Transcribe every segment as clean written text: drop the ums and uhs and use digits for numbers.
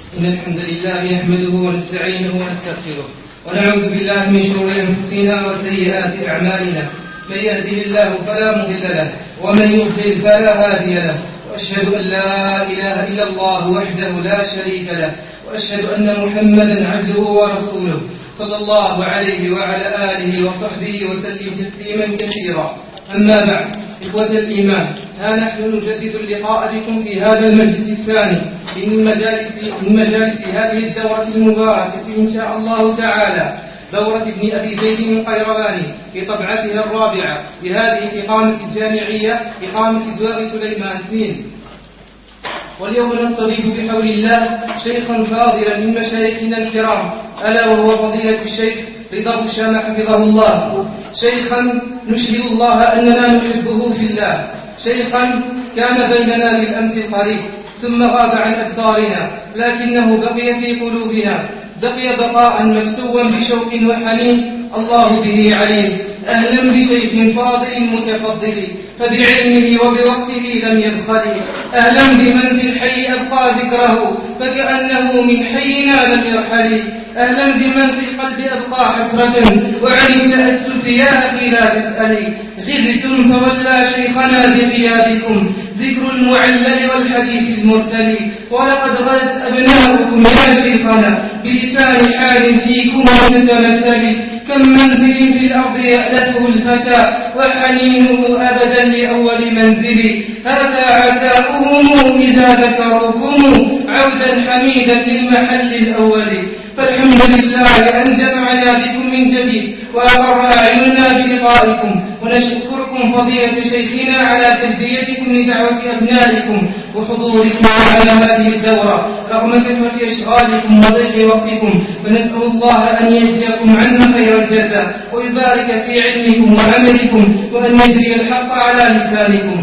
إن الحمد لله نحمده ونستعينه ونستغفره ونعوذ بالله من شرور أنفسنا وسيئات أعمالنا. من يهده الله فلا مضل له ومن يضلل فلا هادي له، وأشهد أن لا إله إلا الله وحده لا شريك له، وأشهد أن محمدا عبده ورسوله صلى الله عليه وعلى آله وصحبه وسلم تسليما كثيرا. أما بعد، إخوة الإيمان، ها نحن نجدد اللقاء بكم في هذا المجلس الثاني من مجالس هذه الدورة المباركة إن شاء الله تعالى، دورة ابن أبي زيد القيرواني في طبعتها الرابعة لهذه الإقامة الجامعية، إقامة زواج سليمان 2. واليوم نستضيف بحول الله شيخا فاضلا من مشايخنا الكرام، ألا وهو فضيلة الشيخ رضا بشام حفظه الله. شيخا نشهد الله أننا نحبه في الله، شيخا كان بيننا بالأمس القريب ثم غاب عن أبصارنا، لكنه بقي في قلوبنا، بقي بقاء مكسوا بشوق وحنين. الله به عليم. أهلا بشيخ فاضل متفضل فبعلمه وبوقته لم يبخل، أهلا بمن في الحي أبقى ذكره فكأنه من حينا لم يرحل، أهلا بمن في القلب أبقى حسرة وعن التأسف يا أخي لا تسألي، غبتم فولى شيخنا بغيابكم ذكر المعلل والحديث المرسل، ولقد غدت أبناؤكم يا شيخنا بلسان حال فيكم متمثل، كم منزل في الأرض يألته الفتى وحنينه أبدا لأول منزل، هذا عزاؤهم إذا ذكروكم عودا حميدا للمحل الأول، فالحمد لله أن جمعنا بكم من جديد وأقر أعيننا بلقائكم، ونشكركم فضيلة شيخنا على تلبيتكم لدعوة أبنائكم وحضوركم على هذه الدورة رغم كثرة أشغالكم وضيق وقتكم، ونسأل الله أن يجزيكم عنا خير الجزاء ويبارك في علمكم وعملكم وأن يجري الحق على لسانكم.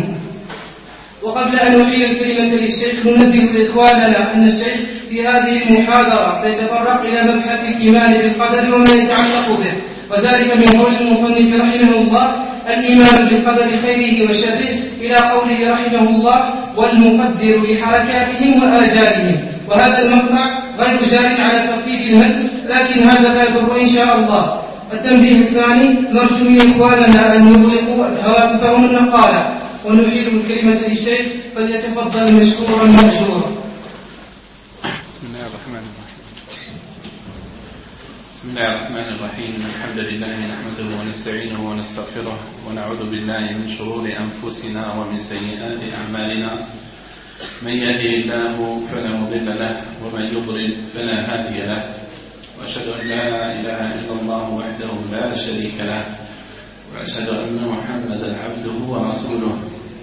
وقبل أن أحيل الكلمة للشيخ ننبه إخواننا أن الشيخ في هذه المحاضرة سيتطرق إلى مبحث الإيمان بالقدر وما يتعلق به، وذلك من قول المصنف رحمه الله الإيمان بالقدر خيره وشره إلى قوله رحمه الله والمقدر لحركاتهم وآجالهم، وهذا المقطع غير جار على ترتيب المتن، لكن هذا لا يضر إن شاء الله. التنبيه الثاني، نرجو من إخواننا أن يغلقوا هواتفهم النقالة، ونحيل الكلمة للشيخ فليتفضل مشكورا مأجورا. بسم الله الرحمن الرحيم. الحمد لله نحمده ونستعينه ونستغفره ونعوذ بالله من شرور أنفسنا ومن سيئات أعمالنا، من يهده الله فلا مضل له ومن يضلل فلا هادي له، وأشهد أن لا إله إلا الله وحده لا شريك له، وأشهد أن محمدا عبده ورسوله.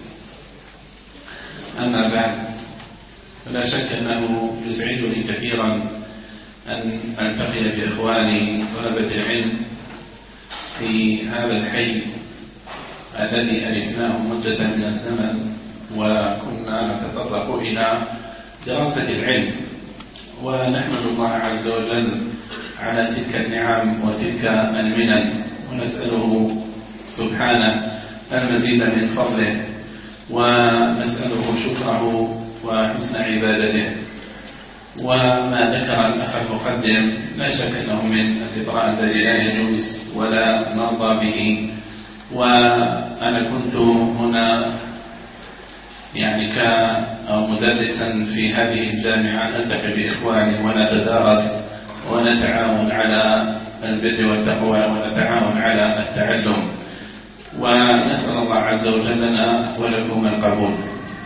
أما بعد، فلا شك أنه يسعدني كثيرا أن ألتقي بإخواني طلبة العلم في هذا الحي الذي ألفناه مدة من الزمن، وكنا نتطرق إلى دراسة العلم، ونحمد الله عز وجل على تلك النعم وتلك المنن، ونسأله سبحانه المزيد من فضله، ونسأله شكره وحسن عبادته. وما ذكر الأخ المقدم لا شك أنه من الإطراء الذي لا يجوز ولا نرضى به، وأنا كنت هنا يعني كمدرسا في هذه الجامعة ألتقي بإخواني ونتدارس ونتعاون على البر والتقوى ونتعاون على التعلم، ونسأل الله عز وجل لنا ولكم القبول.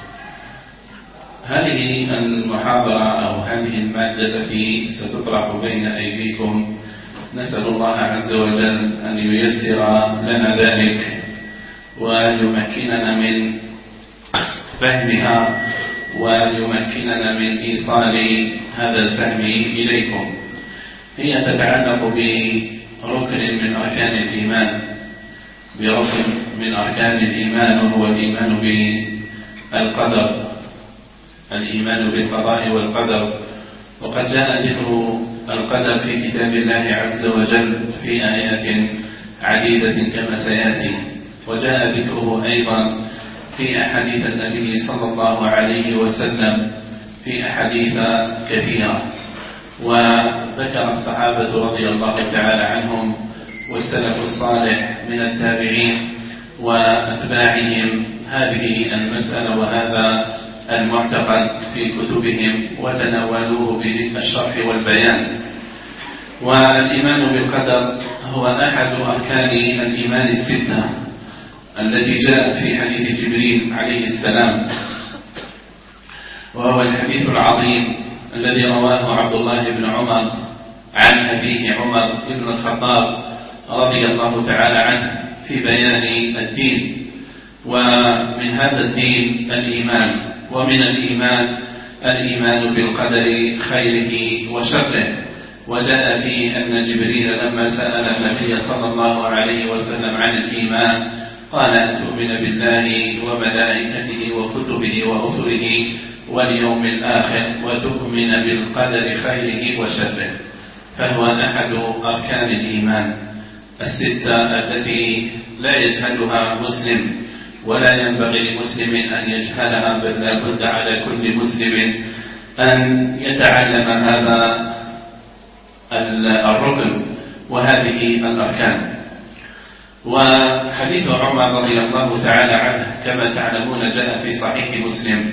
هذه المحاضرة أو هذه المادة التي ستطرح بين أيديكم نسأل الله عز وجل أن ييسر لنا ذلك ويمكننا من فهمها ويمكننا من إيصال هذا الفهم إليكم. هي تتعلق بركن من أركان الإيمان، بركن من أركان الإيمان، وهو الإيمان بالقدر، الإيمان بالقضاء والقدر. وقد جاء ذكر القدر في كتاب الله عز وجل في آيات عديدة كما سيأتي، وجاء ذكره أيضا في أحاديث النبي صلى الله عليه وسلم في أحاديث كثيرة. وذكر الصحابة رضي الله تعالى عنهم والسلف الصالح من التابعين وأتباعهم هذه المسألة وهذا المعتقد في كتبهم وتناولوه بالشرح والبيان. والإيمان بالقدر هو أحد أركان الإيمان الستة التي جاءت في حديث جبريل عليه السلام، وهو الحديث العظيم الذي رواه عبد الله بن عمر عن أبيه عمر بن الخطاب رضي الله تعالى عنه في بيان الدين. ومن هذا الدين الإيمان، ومن الإيمان بالقدر خيره وشره. وجاء فيه أن جبريل لما سأل النبي صلى الله عليه وسلم عن الإيمان قال أن تؤمن بالله وملائكته وكتبه ورسله واليوم الآخر وتؤمن بالقدر خيره وشره. فهو أحد أركان الإيمان الستة التي لا يجهلها مسلم ولا ينبغي لمسلم أن يجهلها، بل لا بد على كل مسلم أن يتعلم هذا الركن وهذه الأركان. وحديث عمر رضي الله تعالى عنه كما تعلمون جاء في صحيح مسلم،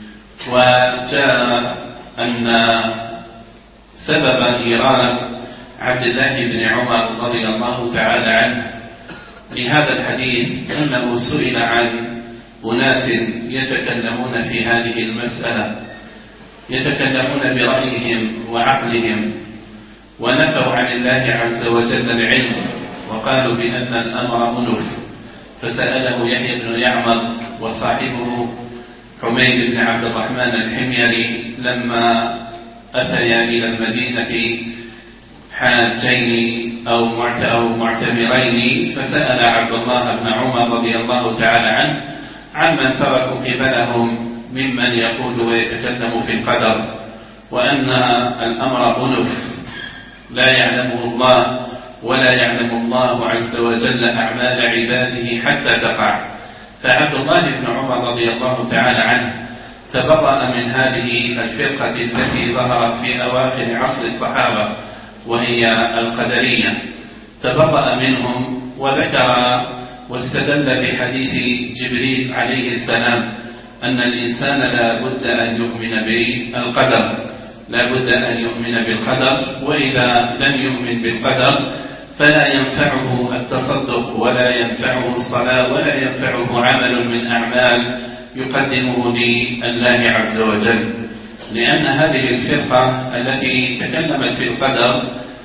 وجاء أن سبب إيراد عبد الله بن عمر رضي الله تعالى عنه لهذا الحديث أنه سئل عن أناس يتكلمون في هذه المسألة، يتكلمون برأيهم وعقلهم، ونفوا عن الله عز وجل العلم وقالوا بأن الأمر أنف. فسأله يحيى بن يعمر وصاحبه حميد بن عبد الرحمن الحميري لما أتيا إلى المدينة حاجين أو معتمرين، فسأل عبد الله بن عمر رضي الله تعالى عنه عمن تركوا قبلهم ممن يقول ويتكلم في القدر وأن الأمر أنف لا يعلمه الله ولا يعلم الله عز وجل أعمال عباده حتى تقع. فعبد الله بن عمر رضي الله تعالى عنه تبرأ من هذه الفرقة التي ظهرت في أواخر عصر الصحابة وهي القدرية، تبرأ منهم وذكر واستدل بحديث جبريل عليه السلام أن الإنسان لا بد أن يؤمن بالقدر، لا بد أن يؤمن بالقدر، وإذا لم يؤمن بالقدر فلا ينفعه التصدق ولا ينفعه الصلاة ولا ينفعه عمل من أعمال يقدمه لله عز وجل. لأن هذه الفرقة التي تكلمت في القدر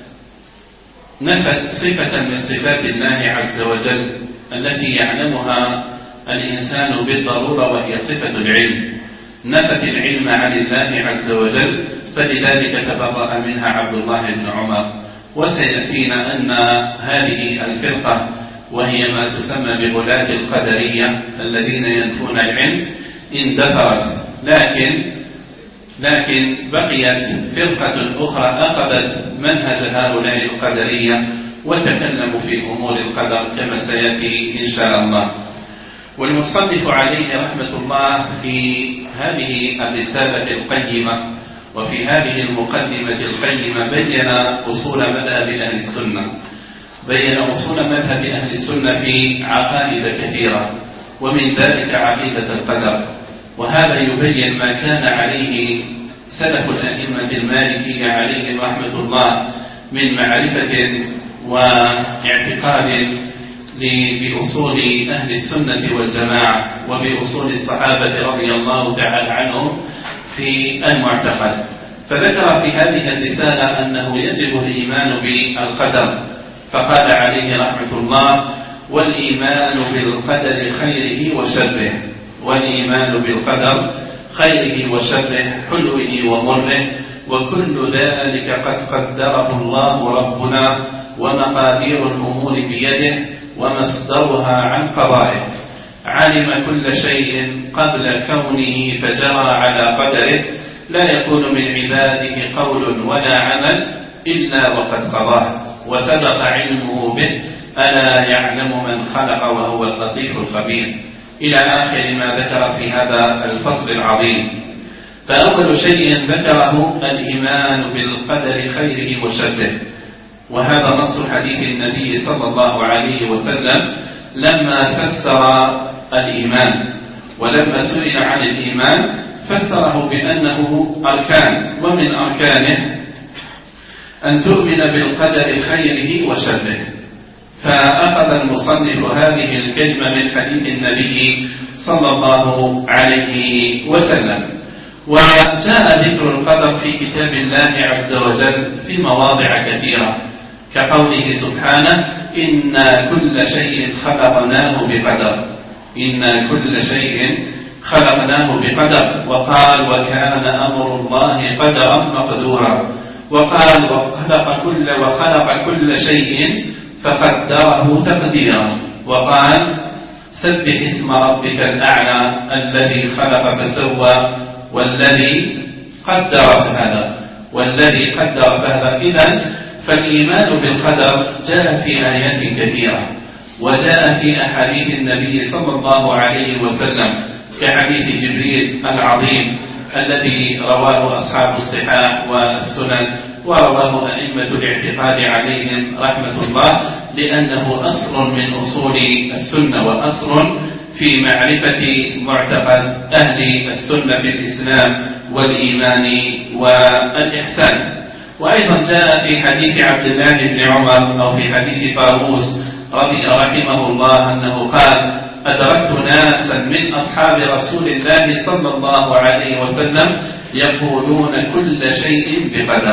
نفت صفة من صفات الله عز وجل التي يعلمها الإنسان بالضرورة وهي صفة العلم، نفت العلم عن الله عز وجل، فلذلك تبرأ منها عبد الله بن عمر. وسيأتينا أن هذه الفرقة وهي ما تسمى بغلاة القدرية الذين ينفون العلم اندثرت، لكن بقيت فرقة أخرى أخذت منهج هؤلاء القدرية وتكلموا في أمور القدر كما سيأتي إن شاء الله. والمصنف عليه رحمة الله في هذه الرسالة القيمة وفي هذه المقدمة القيمة بين أصول مذهب أهل السنة، بين أصول مذهب أهل السنة في عقائد كثيرة، ومن ذلك عقيدة القدر. وهذا يبين ما كان عليه سلف الأئمة المالكية عليهم رحمة الله من معرفة واعتقاد بأصول أهل السنة والجماعة وبأصول الصحابة رضي الله تعالى عنهم في المعتقد. فذكر في هذه الرسالة أنه يجب الإيمان بالقدر، فقال عليه رحمة الله: والإيمان بالقدر خيره وشره، والإيمان بالقدر خيره وشره، حلوه ومره، وكل ذلك قد قدره الله ربنا، ومقادير الأمور بيده، ومصدرها عن قضائه. علم كل شيء قبل كونه فجرى على قدره، لا يكون من عباده قول ولا عمل إلا وقد قضاه، وسبق علمه به، ألا يعلم من خلق وهو اللطيف الخبير، إلى آخر ما ذكر في هذا الفصل العظيم. فأول شيء ذكره الإيمان بالقدر خيره وشره، وهذا نص حديث النبي صلى الله عليه وسلم لما فسر الإيمان، ولما سئل عن الإيمان فسره بأنه أركان، ومن أركانه أن تؤمن بالقدر خيره وشره. فأخذ المصنف هذه الكلمة من حديث النبي صلى الله عليه وسلم. وجاء ذكر القدر في كتاب الله عز وجل في مواضع كثيرة، كقوله سبحانه: إنا كل شيء خلقناه بقدر، إنا كل شيء خلقناه بقدر. وقال: وكان أمر الله قدرا مقدورا. وقال: وخلق كل شيء فقدره تقديرا. وقال: سبح اسم ربك الأعلى الذي خلق فسوى والذي قدر فهدى. إذن فالإيمان بالقدر جاء في آيات كثيرة، وجاء في أحاديث النبي صلى الله عليه وسلم، كحديث جبريل العظيم الذي رواه أصحاب الصحاح والسنن، ورواه أئمة الاعتقاد عليهم رحمة الله، لأنه أصل من أصول السنة وأصل في معرفة معتقد أهل السنة في الإسلام والإيمان والإحسان. وأيضا جاء في حديث عبد الله بن عمر أو في حديث طاووس رحمه الله أنه قال: أدركت ناسا من أصحاب رسول الله صلى الله عليه وسلم يقولون كل شيء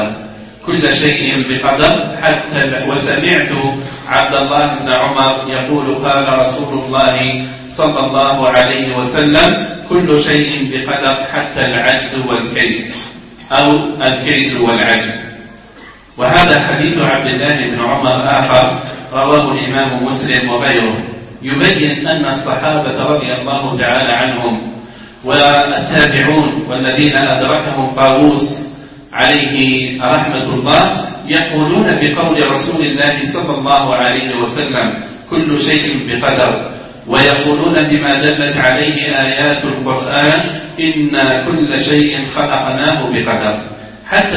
بقدر حتى وسمعت عبد الله بن عمر يقول: قال رسول الله صلى الله عليه وسلم: كل شيء بقدر حتى العجز والكيس، أو الكيس والعجز. وهذا حديث عبد الله بن عمر آخر رواه الإمام مسلم وغيره، يبين أن الصحابة رضي الله تعالى عنهم والتابعون والذين أدركهم طاووس عليه رحمة الله يقولون بقول رسول الله صلى الله عليه وسلم: كل شيء بقدر، ويقولون بما دلت عليه آيات القرآن: إنا كل شيء خلقناه بقدر، حتى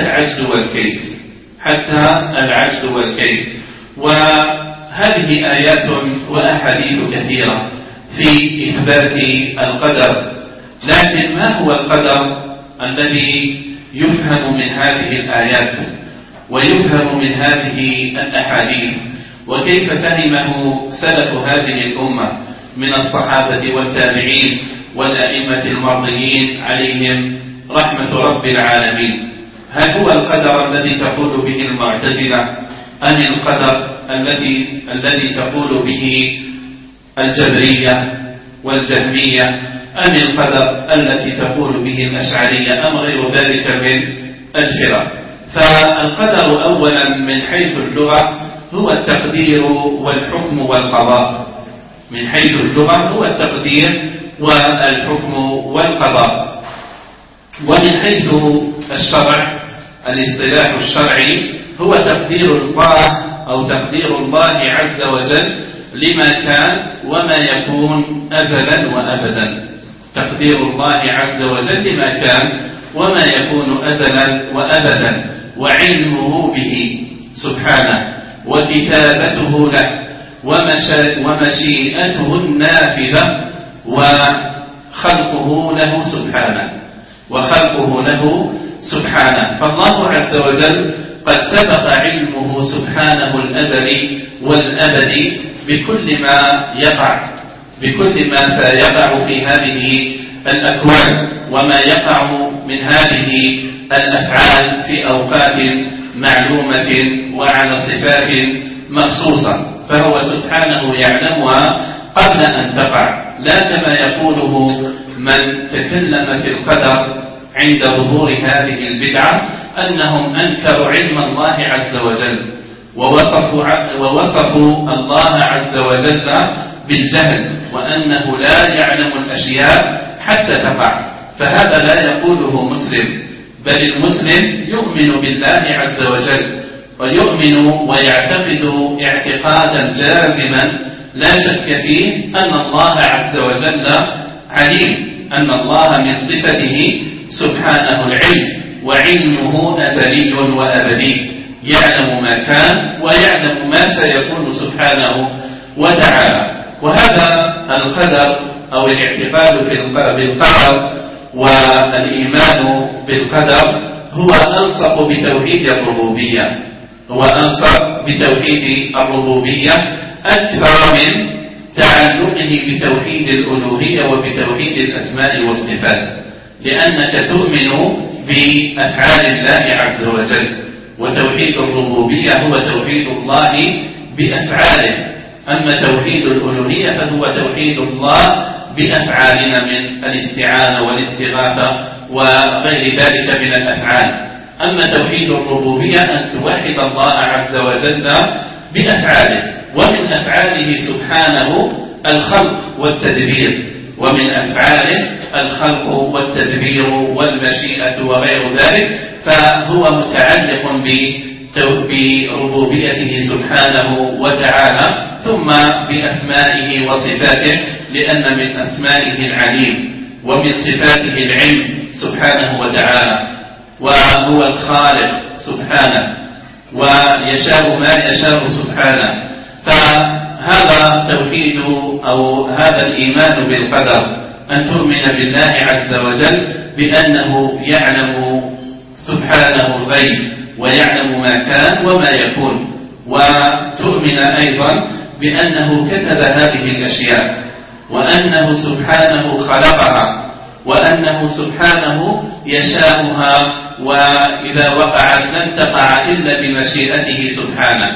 العجز والكيس. وهذه آيات وأحاديث كثيرة في إثبات القدر. لكن ما هو القدر الذي يفهم من هذه الآيات ويفهم من هذه الأحاديث، وكيف فهمه سلف هذه الأمة من الصحابة والتابعين والأئمة المرضيين عليهم رحمة رب العالمين؟ هل هو القدر الذي تقول به المعتزلة، أم القدر الذي تقول به الجبرية والجهمية، أم القدر التي تقول به الأشعرية، أم غير ذلك من الفرق؟ فالقدر أولا من حيث اللغة هو التقدير والحكم والقضاء. من حيث اللغة هو التقدير والحكم والقضاء. ومن حيث الشرع الاصطلاح الشرعي هو تقدير الله أو تقدير الله عز وجل لما كان وما يكون أزلا وأبدا. تقدير الله عز وجل لما كان وما يكون أزلا وأبدا، وعلمه به سبحانه، وكتابته له، ومشيئته النافذة، وخلقه له سبحانه. فالله عز وجل قد سبق علمه سبحانه الأزلي والأبدي بكل ما سيقع في هذه الأكوان، وما يقع من هذه الأفعال في أوقات معلومة وعلى صفات مخصوصة، فهو سبحانه يعلمها قبل أن تقع، لا كما يقوله من تكلم في القدر عند ظهور هذه البدعة أنهم أنكروا علم الله عز وجل ووصفوا الله عز وجل بالجهل، وأنه لا يعلم الأشياء حتى تقع. فهذا لا يقوله مسلم، بل المسلم يؤمن بالله عز وجل، ويؤمن ويعتقد اعتقادا جازما لا شك فيه أن الله عز وجل عليم، أن الله من صفته سبحانه العلم، وعلمه أزلي وأبدي، يعلم ما كان ويعلم ما سيكون سبحانه وتعالى. وهذا القدر أو الاعتقاد بالقدر والإيمان بالقدر هو ألصق بتوحيد الربوبية، هو ألصق بتوحيد الربوبية أكثر من تعلقه بتوحيد الألوهية وبتوحيد الأسماء والصفات، لأنك تؤمن بأفعال الله عز وجل، وتوحيد الربوبية هو توحيد الله بأفعاله، أما توحيد الألوهية فهو توحيد الله بأفعالنا من الاستعانة والاستغاثة وغير ذلك من الأفعال. أما توحيد الربوبية أن توحد الله عز وجل بأفعاله، ومن أفعاله سبحانه الخلق والتدبير، ومن أفعاله الخلق والتدبير والمشيئة وغير ذلك، فهو متعلق بربوبيته سبحانه وتعالى، ثم بأسمائه وصفاته، لأن من أسمائه العليم ومن صفاته العلم سبحانه وتعالى، وهو الخالق سبحانه ويشاء ما يشاء سبحانه. فهذا توحيد أو هذا الإيمان بالقدر، أن تؤمن بالله عز وجل بأنه يعلم سبحانه الغيب ويعلم ما كان وما يكون، وتؤمن أيضا بأنه كتب هذه الأشياء، وأنه سبحانه خلقها، وأنه سبحانه يشاءها، وإذا وقعت لن تقع إلا بمشيئته سبحانه.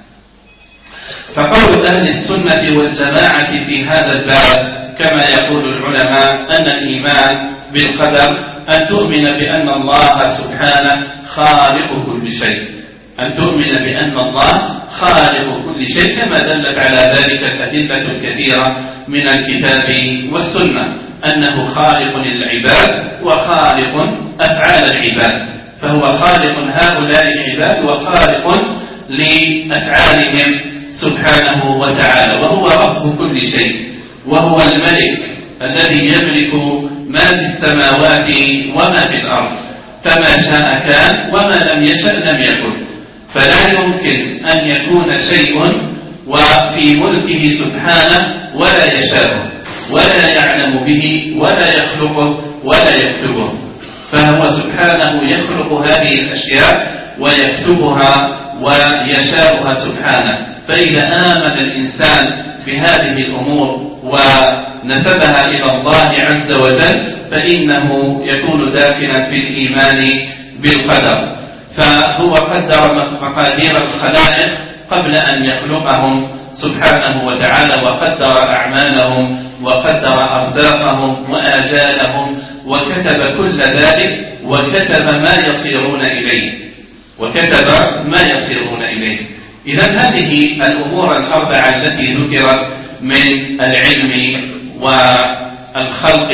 فقول أهل السنة والجماعة في هذا الباب كما يقول العلماء أن الإيمان بالقدر أن تؤمن بأن الله سبحانه خالق كل شيء، أن تؤمن بأن الله خالق كل شيء، كما دلت على ذلك الأدلة الكثيرة من الكتاب والسنة، أنه خالق للعباد وخالق أفعال العباد، فهو خالق هؤلاء العباد وخالق لأفعالهم سبحانه وتعالى، وهو رب كل شيء، وهو الملك الذي يملك ما في السماوات وما في الأرض، فما شاء كان وما لم يشأ لم يكن، فلا يمكن أن يكون شيء وفي ملكه سبحانه ولا يشاءه ولا يعلم به ولا يخلقه ولا يكتبه، فهو سبحانه يخلق هذه الأشياء ويكتبها ويشاءها سبحانه. فإذا آمن الإنسان بهذه الأمور ونسبها إلى الله عز وجل فإنه يكون داخلا في الإيمان بالقدر. فهو قدر مقادير الخلائق قبل أن يخلقهم سبحانه وتعالى، وقدر أعمالهم وقدر أرزاقهم وآجالهم، وكتب كل ذلك، وكتب ما يصيرون إليه، وكتب ما يصيرون إليه. إذن هذه الأمور الأربعة التي ذكرت من العلم والخلق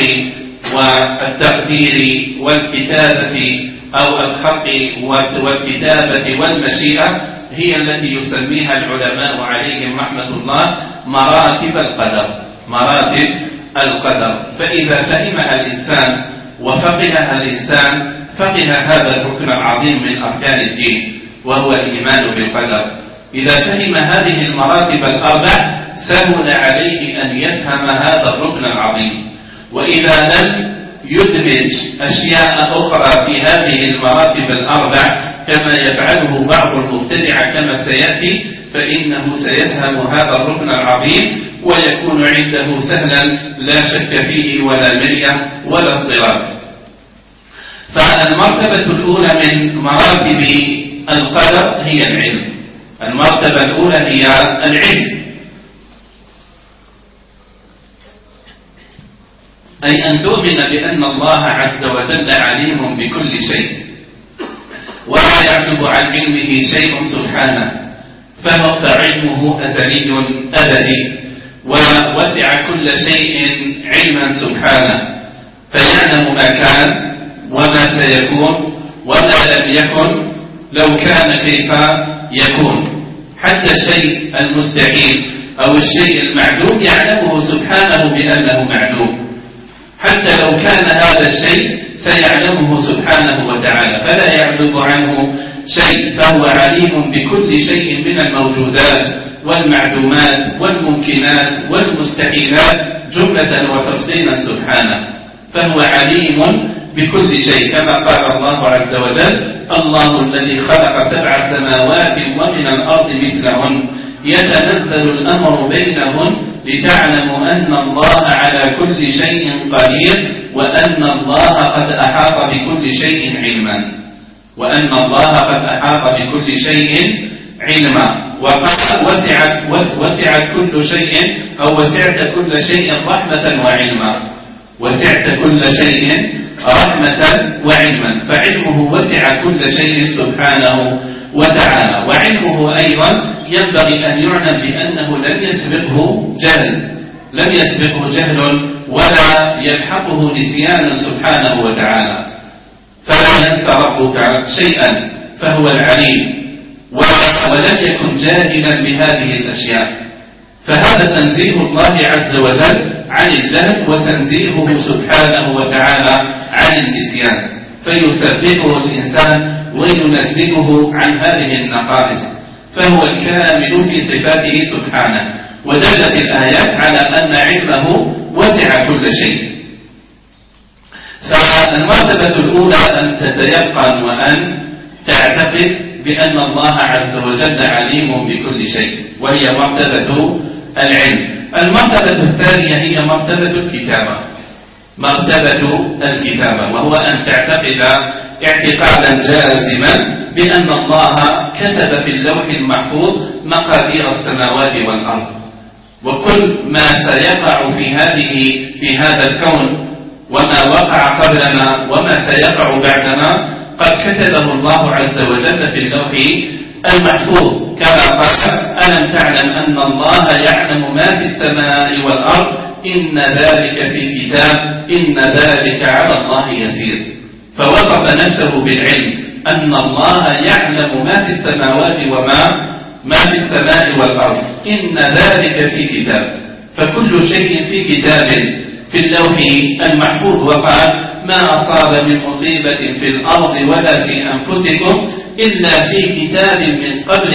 والتقدير والكتابة أو الخلق والكتابة والمشيئة هي التي يسميها العلماء عليهم رحمة الله مراتب القدر، مراتب القدر. فإذا فهمها الإنسان وفقهها الإنسان فقه هذا الركن العظيم من أركان الدين وهو الإيمان بالقدر. إذا فهم هذه المراتب الأربع سهل عليه أن يفهم هذا الركن العظيم. وإذا لم يدمج أشياء أخرى في هذه المراتب الأربع كما يفعله بعض المبتدعة كما سيأتي، فإنه سيفهم هذا الركن العظيم ويكون عنده سهلا لا شك فيه ولا مرية ولا اضطراب. فالمرتبة الأولى من مراتب القدر هي العلم، المرتبة الأولى هي العلم، أي أن تؤمن بأن الله عز وجل عليم بكل شيء ولا يعزب عن علمه شيء سبحانه، فعلمه أزلي أبدي ووسع كل شيء علما سبحانه، فيعلم ما كان وما سيكون وما لم يكن لو كان كيف يكون، حتى الشيء المستحيل أو الشيء المعدوم يعلمه سبحانه بأنه معدوم، حتى لو كان هذا الشيء سيعلمه سبحانه وتعالى، فلا يعزب عنه شيء، فهو عليم بكل شيء من الموجودات والمعدومات والممكنات والمستحيلات جملة وتفصيلا سبحانه، فهو عليم بكل شيء، كما قال الله عز وجل: الله الذي خلق 7 سماوات ومن الأرض مثلهن يتنزل الأمر بينهن لتعلموا أن الله على كل شيء قدير وأن الله قد أحاط بكل شيء علما، وأن الله قد أحاط بكل شيء علما. وقد وسعت كل شيء أو وسعت كل شيء رحمة وعلما، وسعت كل شيء رحمة وعلما، فعلمه وسع كل شيء سبحانه وتعالى. وعلمه أيضا ينبغي أن يعلم بأنه لم يسبقه جهل ولا يلحقه نسيان سبحانه وتعالى، فلا ينسى ربك شيئا، فهو العليم ولم يكن جاهلا بهذه الأشياء. فهذا تنزيه الله عز وجل عن الجهل وتنزيهه سبحانه وتعالى عن النسيان، فيسبقه الإنسان وينزهه عن هذه النقائص، فهو الكامل في صفاته سبحانه. ودلت الآيات على أن علمه وسع كل شيء. فالمرتبة الأولى أن تتيقن وأن تعتقد بأن الله عز وجل عليم بكل شيء، وهي مرتبة العلم. المرتبة الثانية هي مرتبة الكتابة، وهو أن تعتقد اعتقادا جازما بأن الله كتب في اللوح المحفوظ مقادير السماوات والأرض، وكل ما سيقع في هذا الكون وما وقع قبلنا وما سيقع بعدنا قد كتبه الله عز وجل في اللوح المحفوظ، كما قال: ألم تعلم أن الله يعلم ما في السماء والأرض إن ذلك في كتاب إن ذلك على الله يسير. فوصف نفسه بالعلم أن الله يعلم ما في السماوات وما في السماء والأرض إن ذلك في كتاب، فكل شيء في كتاب في اللوح المحفوظ. وقال: ما أصاب من مصيبة في الأرض ولا في أنفسكم إلا في كتاب من قبل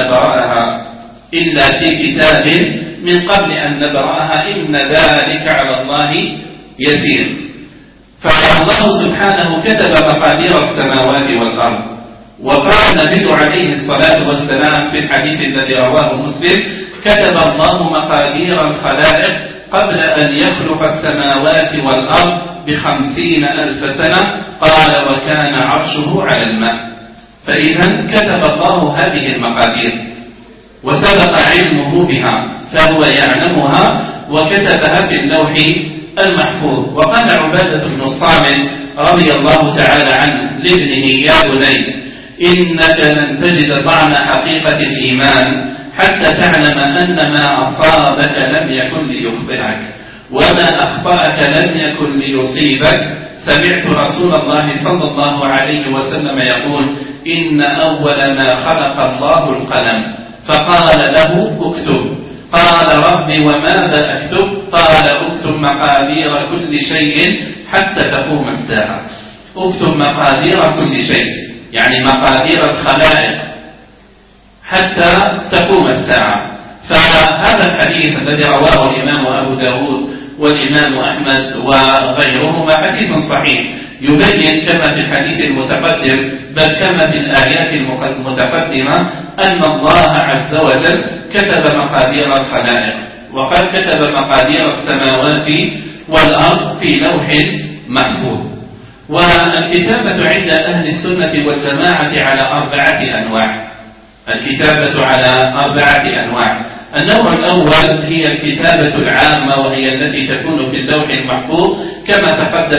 أن نبرأها إن ذلك على الله يسير. فالله سبحانه كتب مقادير السماوات والأرض. وقال النبي عليه الصلاة والسلام في الحديث الذي رواه مسلم: كتب الله مقادير الخلائق قبل أن يخلق السماوات والأرض 50,000 سنة. قال: وكان عرشه على الماء. فإذا كتب الله هذه المقادير وسبق علمه بها، فهو يعلمها وكتبها في اللوح المحفوظ. وقال عبادة بن الصامت رضي الله تعالى عنه لابنه: يا بني إنك لن تجد طعم حقيقة الإيمان حتى تعلم أن ما أصابك لم يكن ليخطئك وما أخطأك لم يكن ليصيبك. سمعت رسول الله صلى الله عليه وسلم يقول: إن أول ما خلق الله القلم، فقال له: اكتب. قال: ربي وماذا أكتب؟ قال: اكتب مقادير كل شيء حتى تقوم الساعة. اكتب مقادير كل شيء، يعني مقادير الخلائق حتى تقوم الساعة. فهذا الحديث الذي رواه الإمام أبو داود والإمام أحمد وغيرهما حديث صحيح، يبين كما في الحديث المتقدم بل كما في الآيات المتقدمة أن الله عز وجل كتب مقادير الخلائق، وقد كتب مقادير السماوات والأرض في لوح محفوظ. والكتابة عند أهل السنة والجماعة على 4 أنواع. الكتابة على 4 أنواع. النوع الأول هي الكتابة العامة، وهي التي تكون في اللوح المحفوظ كما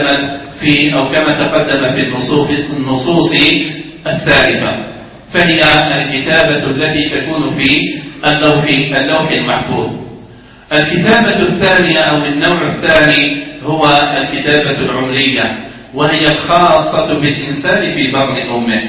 تقدم في النصوص السالفة، فهي الكتابة التي تكون في اللوح المحفوظ. الكتابة الثانية أو النوع الثاني هو الكتابة العمرية، وهي الخاصة بالإنسان في بطن أمه.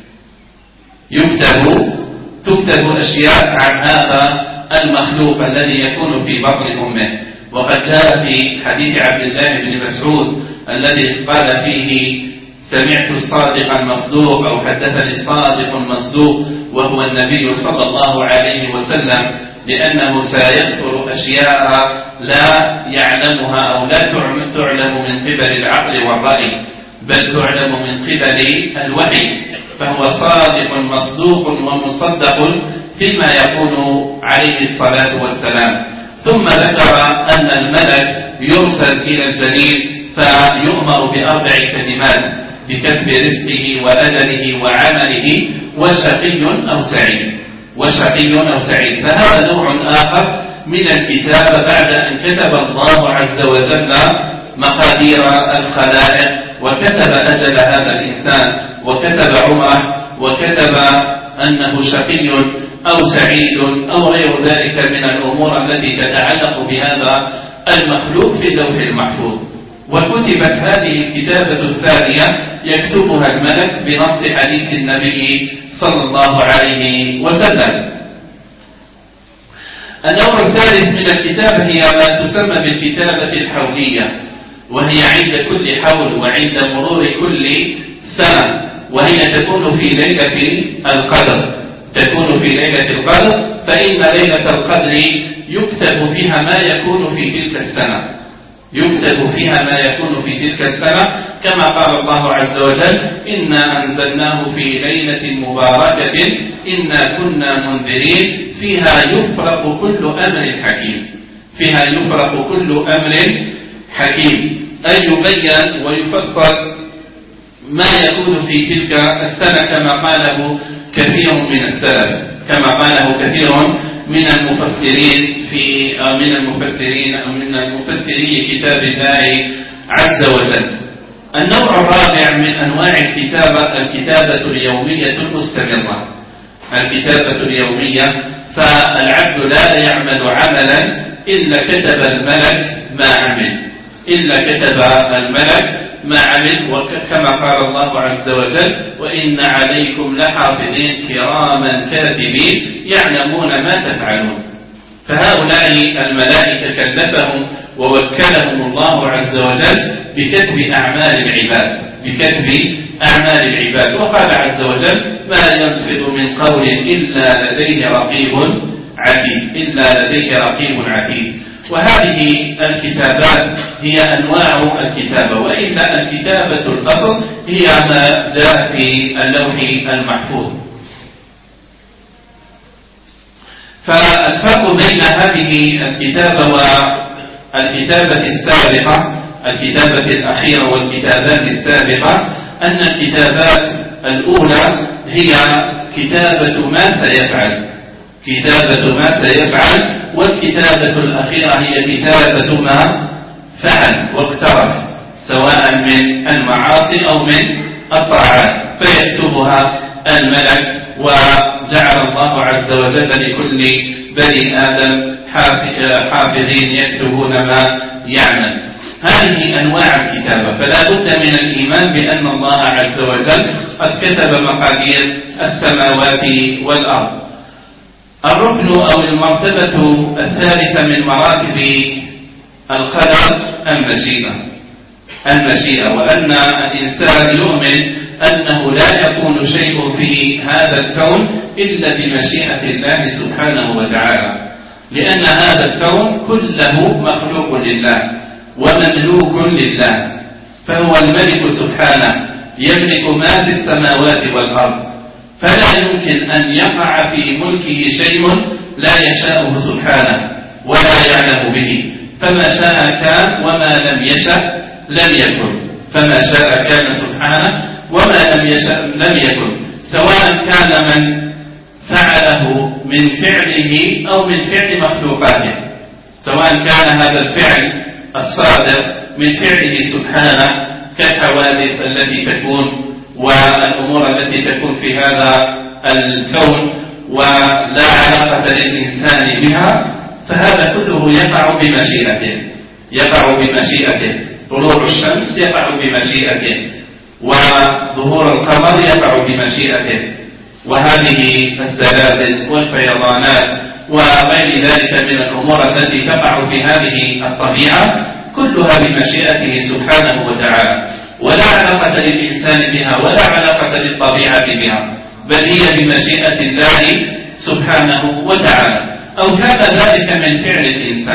تكتب أشياء عن هذا المخلوق الذي يكون في بطن أمه. وقد جاء في حديث عبد الله بن مسعود الذي قال فيه سمعت الصادق المصدوق أو حدثني الصادق المصدوق وهو النبي صلى الله عليه وسلم، لأنه سيذكر أشياء لا يعلمها أو لا تعلم من قبل العقل والرأي، بل تعلم من قبل الوحي، فهو صادق مصدوق ومصدق فيما يقول عليه الصلاة والسلام. ثم ذكر أن الملك يرسل إلى الجنين فيؤمر بأربع كلمات بكتب رزقه وأجله وعمله وشقي أو سعيد، وشقي أو سعيد. فهذا نوع آخر من الكتابة بعد أن كتب الله عز وجل مقادير الخلائق وكتب أجل هذا الإنسان وكتب عمره وكتب أنه شقي أو سعيد أو غير ذلك من الأمور التي تتعلق بهذا المخلوق في اللوح المحفوظ. وكتبت هذه الكتابة الثانية يكتبها الملك بنص حديث النبي صلى الله عليه وسلم. النوع الثالث من الكتابة هي ما تسمى بالكتابة الحولية، وهي عند كل حول وعند مرور كل سنة، وهي تكون في ليلة القدر، تكون في ليلة القدر، فإن ليلة القدر يكتب فيها ما يكون في تلك السنة، يكتب فيها ما يكون في تلك السنة، كما قال الله عز وجل إنا أنزلناه في ليلة مباركة إنا كنا منذرين فيها يفرق كل أمر حكيم، فيها يفرق كل أمر حكيم، أي يبين ويفصل ما يكون في تلك السنة كما قاله كثير من السلف، كما قاله كثير من المفسرين من مفسري كتاب الله عز وجل. النوع الرابع من أنواع الكتابة اليومية المستمرة، الكتابة اليومية، فالعبد لا يعمل عملا إلا كتب الملك ما عمل، إلا كتب الملك ما عمل، وكما قال الله عز وجل وإن عليكم لحافظين كراما كاتبين يعلمون ما تفعلون. فهؤلاء الملائكة كلفهم ووكلهم الله عز وجل بكتب أعمال العباد، بكتب أعمال العباد. وقال عز وجل ما يلفظ من قول إلا لديه رقيب عتيد، إلا لديه رقيب عتيد. وهذه الكتابات هي أنواع الكتابة، وإلا الكتابة الأصل هي ما جاء في اللوح المحفوظ. فالفرق بين هذه الكتابة والكتابة السابقة، الكتابة الأخيرة والكتابات السابقة، أن الكتابات الأولى هي كتابة ما سيفعل، كتابة ما سيفعل، والكتابة الأخيرة هي كتابة ما فعل واقترف، سواء من المعاصي أو من الطاعات، فيكتبها الملك. وجعل الله عز وجل لكل بني آدم حافظين يكتبون ما يعمل. هذه أنواع الكتابة، فلا بد من الإيمان بأن الله عز وجل قد كتب مقادير السماوات والأرض. الركن أو المرتبة الثالثة من مراتب القدر المشيئة، وأن الإنسان يؤمن أنه لا يكون شيء في هذا الكون إلا بمشيئة الله سبحانه وتعالى، لأن هذا الكون كله مخلوق لله ومملوك لله، فهو الملك سبحانه يملك ما في السماوات والأرض، فلا يمكن أن يقع في ملكه شيء لا يشاءه سبحانه ولا يعلم به، فما شاء كان وما لم يشأ لم يكن، فما شاء كان سبحانه وما لم يشأ لم يكن، سواء كان من فعله من فعله أو من فعل مخلوقاته، سواء كان هذا الفعل الصادق من فعله سبحانه كالحوادث التي تكون والأمور التي تكون في هذا الكون ولا علاقة للإنسان بها، فهذا كله يقع بمشيئته، يقع بمشيئته. طلوع الشمس يقع بمشيئته، وظهور القمر يقع بمشيئته، وهذه الزلازل والفيضانات وغير ذلك من الأمور التي تقع في هذه الطبيعة كلها بمشيئته سبحانه وتعالى، ولا علاقة للإنسان بها ولا علاقة للطبيعة بها، بل هي بمشيئة الله سبحانه وتعالى. أو كان ذلك من فعل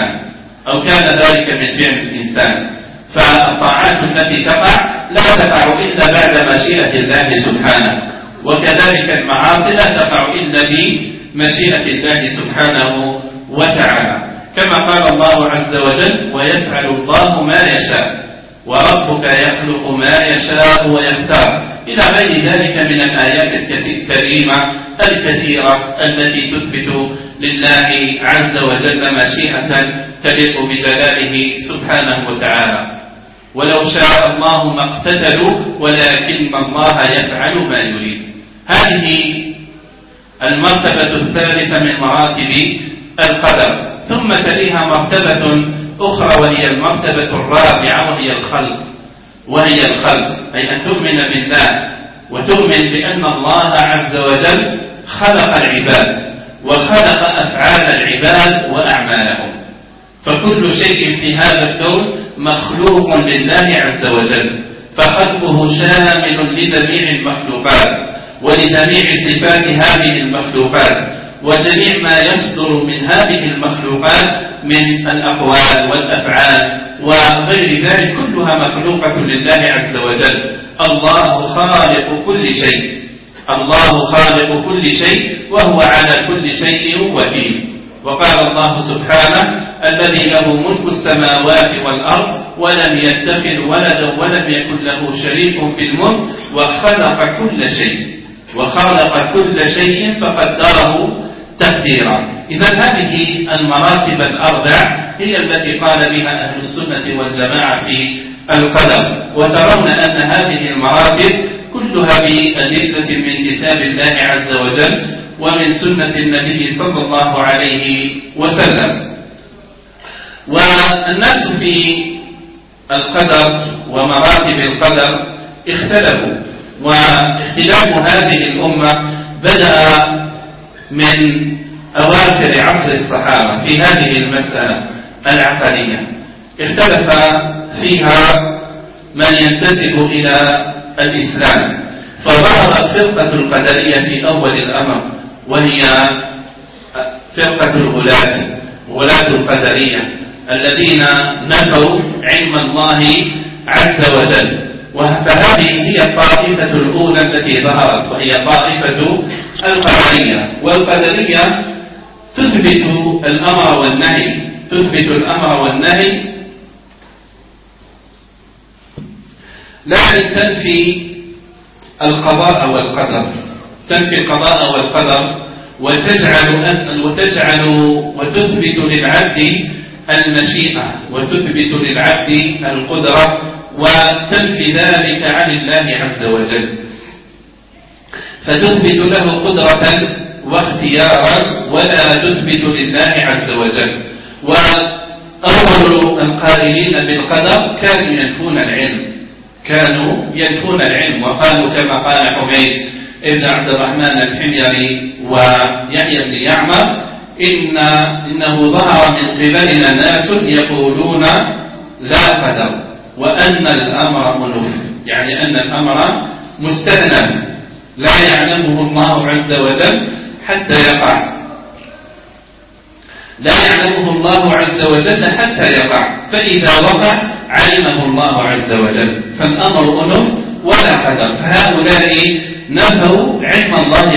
الإنسان، فالطاعات التي تقع لا تقع إلا بعد مشيئة الله سبحانه، وكذلك المعاصي لا تقع إلا بمشيئة الله سبحانه وتعالى، كما قال الله عز وجل: ويفعل الله ما يشاء وربك يخلق ما يشاء ويختار، إلى غير ذلك من الآيات الكريمة الكثيرة التي تثبت لله عز وجل مشيئة تليق بجلاله سبحانه وتعالى. ولو شاء الله ما اقتتلوا ولكن الله يفعل ما يريد. هذه المرتبة الثالثة من مراتب القدر. ثم تليها مرتبة أخرى وهي المرتبة الرابعة وهي الخلق، أي أن تؤمن بالله وتؤمن بأن الله عز وجل خلق العباد وخلق أفعال العباد وأعمالهم، فكل شيء في هذا الكون مخلوق لله عز وجل، فخلقه شامل لجميع المخلوقات ولجميع صفات هذه المخلوقات وجميع ما يصدر من هذه المخلوقات من الأقوال والأفعال وغير ذلك، كلها مخلوقة لله عز وجل. الله خالق كل شيء وهو على كل شيء وكيل. وقال الله سبحانه: الذي له ملك السماوات والأرض ولم يتخذ ولدا ولم يكن له شريك في الملك وخلق كل شيء فقدره تقديرا. إذا هذه المراتب الأربع هي التي قال بها أهل السنة والجماعة في القدر، وترون أن هذه المراتب كلها بأدلة من كتاب الله عز وجل ومن سنة النبي صلى الله عليه وسلم. والناس في القدر ومراتب القدر اختلفوا، واختلاف هذه الأمة بدأ من أواخر عصر الصحابة في هذه المسألة العقدية. اختلف فيها من ينتسب إلى الإسلام، فظهرت فرقة القدرية في أول الأمر، وهي فرقة غلاة القدرية الذين نفوا علم الله عز وجل. فهذه هي الطائفة الأولى التي ظهرت، وهي طائفة القدرية. والقدرية تثبت الأمر والنهي، لكن تنفي القضاء والقدر، وتثبت للعبد المشيئة وتثبت للعبد القدرة، وتنفي ذلك عن الله عز وجل، فتثبت له قدرة واختيارا ولا تثبت لله عز وجل. وأول القائلين بالقدر كانوا ينفون العلم وقالوا كما قال حميد ابن عبد الرحمن الحميري ويحيى بن يعمر: إنه ظهر من قبلنا ناس يقولون لا قدر وأن الأمر منف، يعني أن الأمر مستأنف لا يعلمه الله عز وجل حتى يقع، فإذا وقع علمه الله عز وجل، فالأمر أنف ولا قدر. فهؤلاء نفوا علم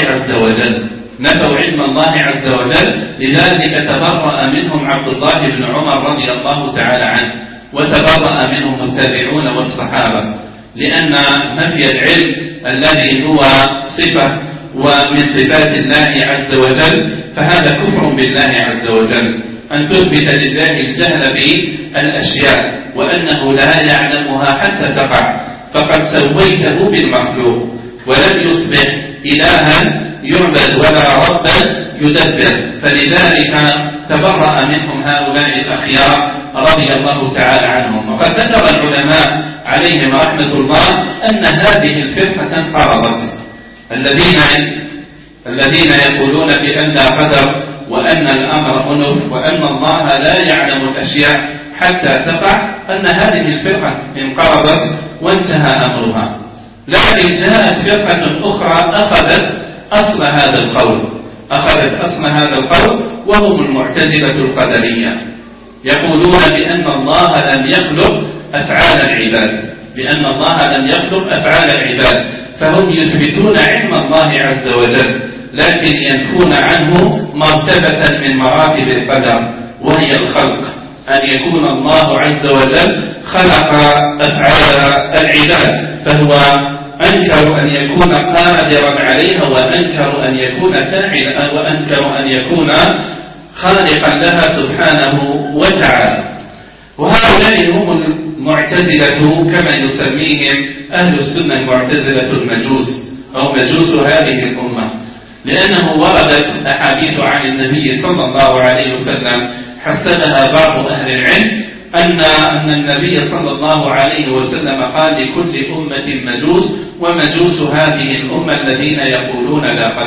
الله عز وجل، لذلك تبرأ منهم عبد الله بن عمر رضي الله تعالى عنه، وتبرأ منهم التابعون والصحابة، لأن نفي العلم الذي هو صفة ومن صفات الله عز وجل فهذا كفر بالله عز وجل، أن تثبت لله الجهل بالأشياء وأنه لا يعلمها حتى تقع، فقد سويته بالمخلوق ولم يصبح إلها يعبد ولا ربا يدبر. فلذلك تبرأ منهم هؤلاء الأخيار رضي الله تعالى عنهم. وقد ذكر العلماء عليهم رحمة الله أن هذه الفرقة انقرضت، الذين يقولون بأن لا قدر وأن الأمر أنف وأن الله لا يعلم الأشياء حتى تقع أن هذه الفرقة انقرضت وانتهى أمرها. لكن جاءت فرقة أخرى أخذت أصل هذا القول وهم المعتزلة القدرية، يقولون بأن الله لم يخلق أفعال العباد، فهم يثبتون علم الله عز وجل لكن ينفون عنه مرتبة من مراتب القدر، وهي الخلق، أن يكون الله عز وجل خلق أفعال العباد، فهو أنكر أن يكون قادرا عليها، وأنكر أن يكون فاعلا، وأنكر أن يكون خالقا لها سبحانه وتعالى. وهؤلاء هم المعتزلة كما يسميهم أهل السنة، المعتزلة المجوس أو مجوس هذه الأمة، لأنه وردت أحاديث عن النبي صلى الله عليه وسلم حسنها بعض أهل العلم أن النبي صلى الله عليه وسلم قال لكل أمة مجوس، ومجوس هذه الأمة الذين يقولون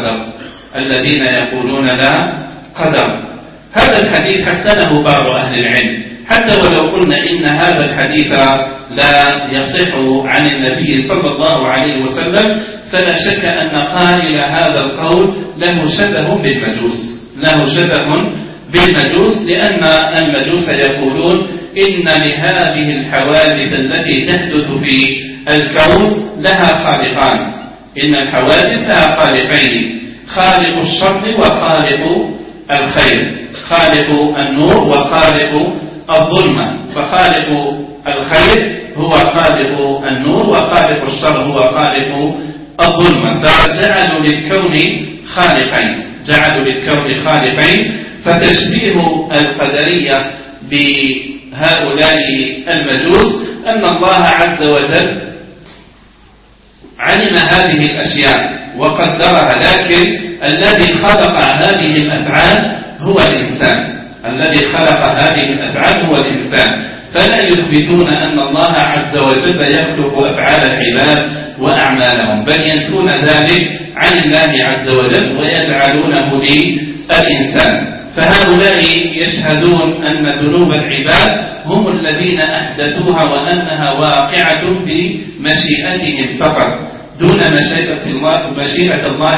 لا قدر. هذا الحديث حسنه بعض أهل العلم، حتى ولو قلنا إن هذا الحديث لا يصح عن النبي صلى الله عليه وسلم، فلا شك أن قائل هذا القول له شبه بالمجوس، لأن المجوس يقولون إن لهذه الحوادث التي تحدث في الكون لها خالقان، إن الحوادث لها خالقين، خالق الشر وخالق الخير، خالق النور وخالق الظلمة، فخالق الخير هو خالق النور، وخالق الشر هو خالق الظلمة، فجعلوا للكون خالقين. فتشبيه القدرية بهؤلاء المجوس أن الله عز وجل علم هذه الأشياء وقدرها، لكن الذي خلق هذه الأفعال هو الإنسان، فلا يثبتون أن الله عز وجل يخلق أفعال العباد وأعمالهم، بل ينفون ذلك عن الله عز وجل ويجعلونه للإنسان. فهؤلاء يشهدون أن ذنوب العباد هم الذين أحدثوها، وأنها واقعة بمشيئتهم فقط دون مشيئة الله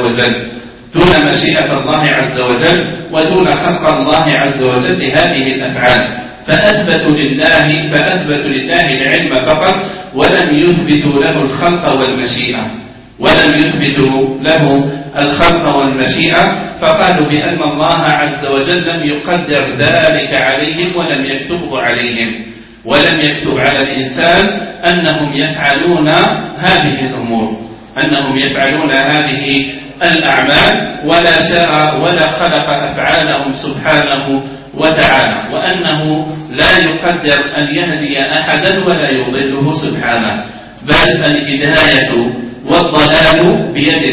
عز وجل، ودون خلق الله عز وجل لهذه الأفعال، فأثبتوا لله العلم فقط، ولم يثبتوا له الخلق والمشيئة، فقالوا بأن الله عز وجل لم يقدر ذلك عليهم ولم يكتبه عليهم، ولم يكتب على الإنسان أنهم يفعلون هذه الأمور، أنهم يفعلون هذه الأعمال، ولا شاء ولا خلق أفعالهم سبحانه وتعالى، وأنه لا يقدر أن يهدي أحدا ولا يضله سبحانه، بل الهداية والضلال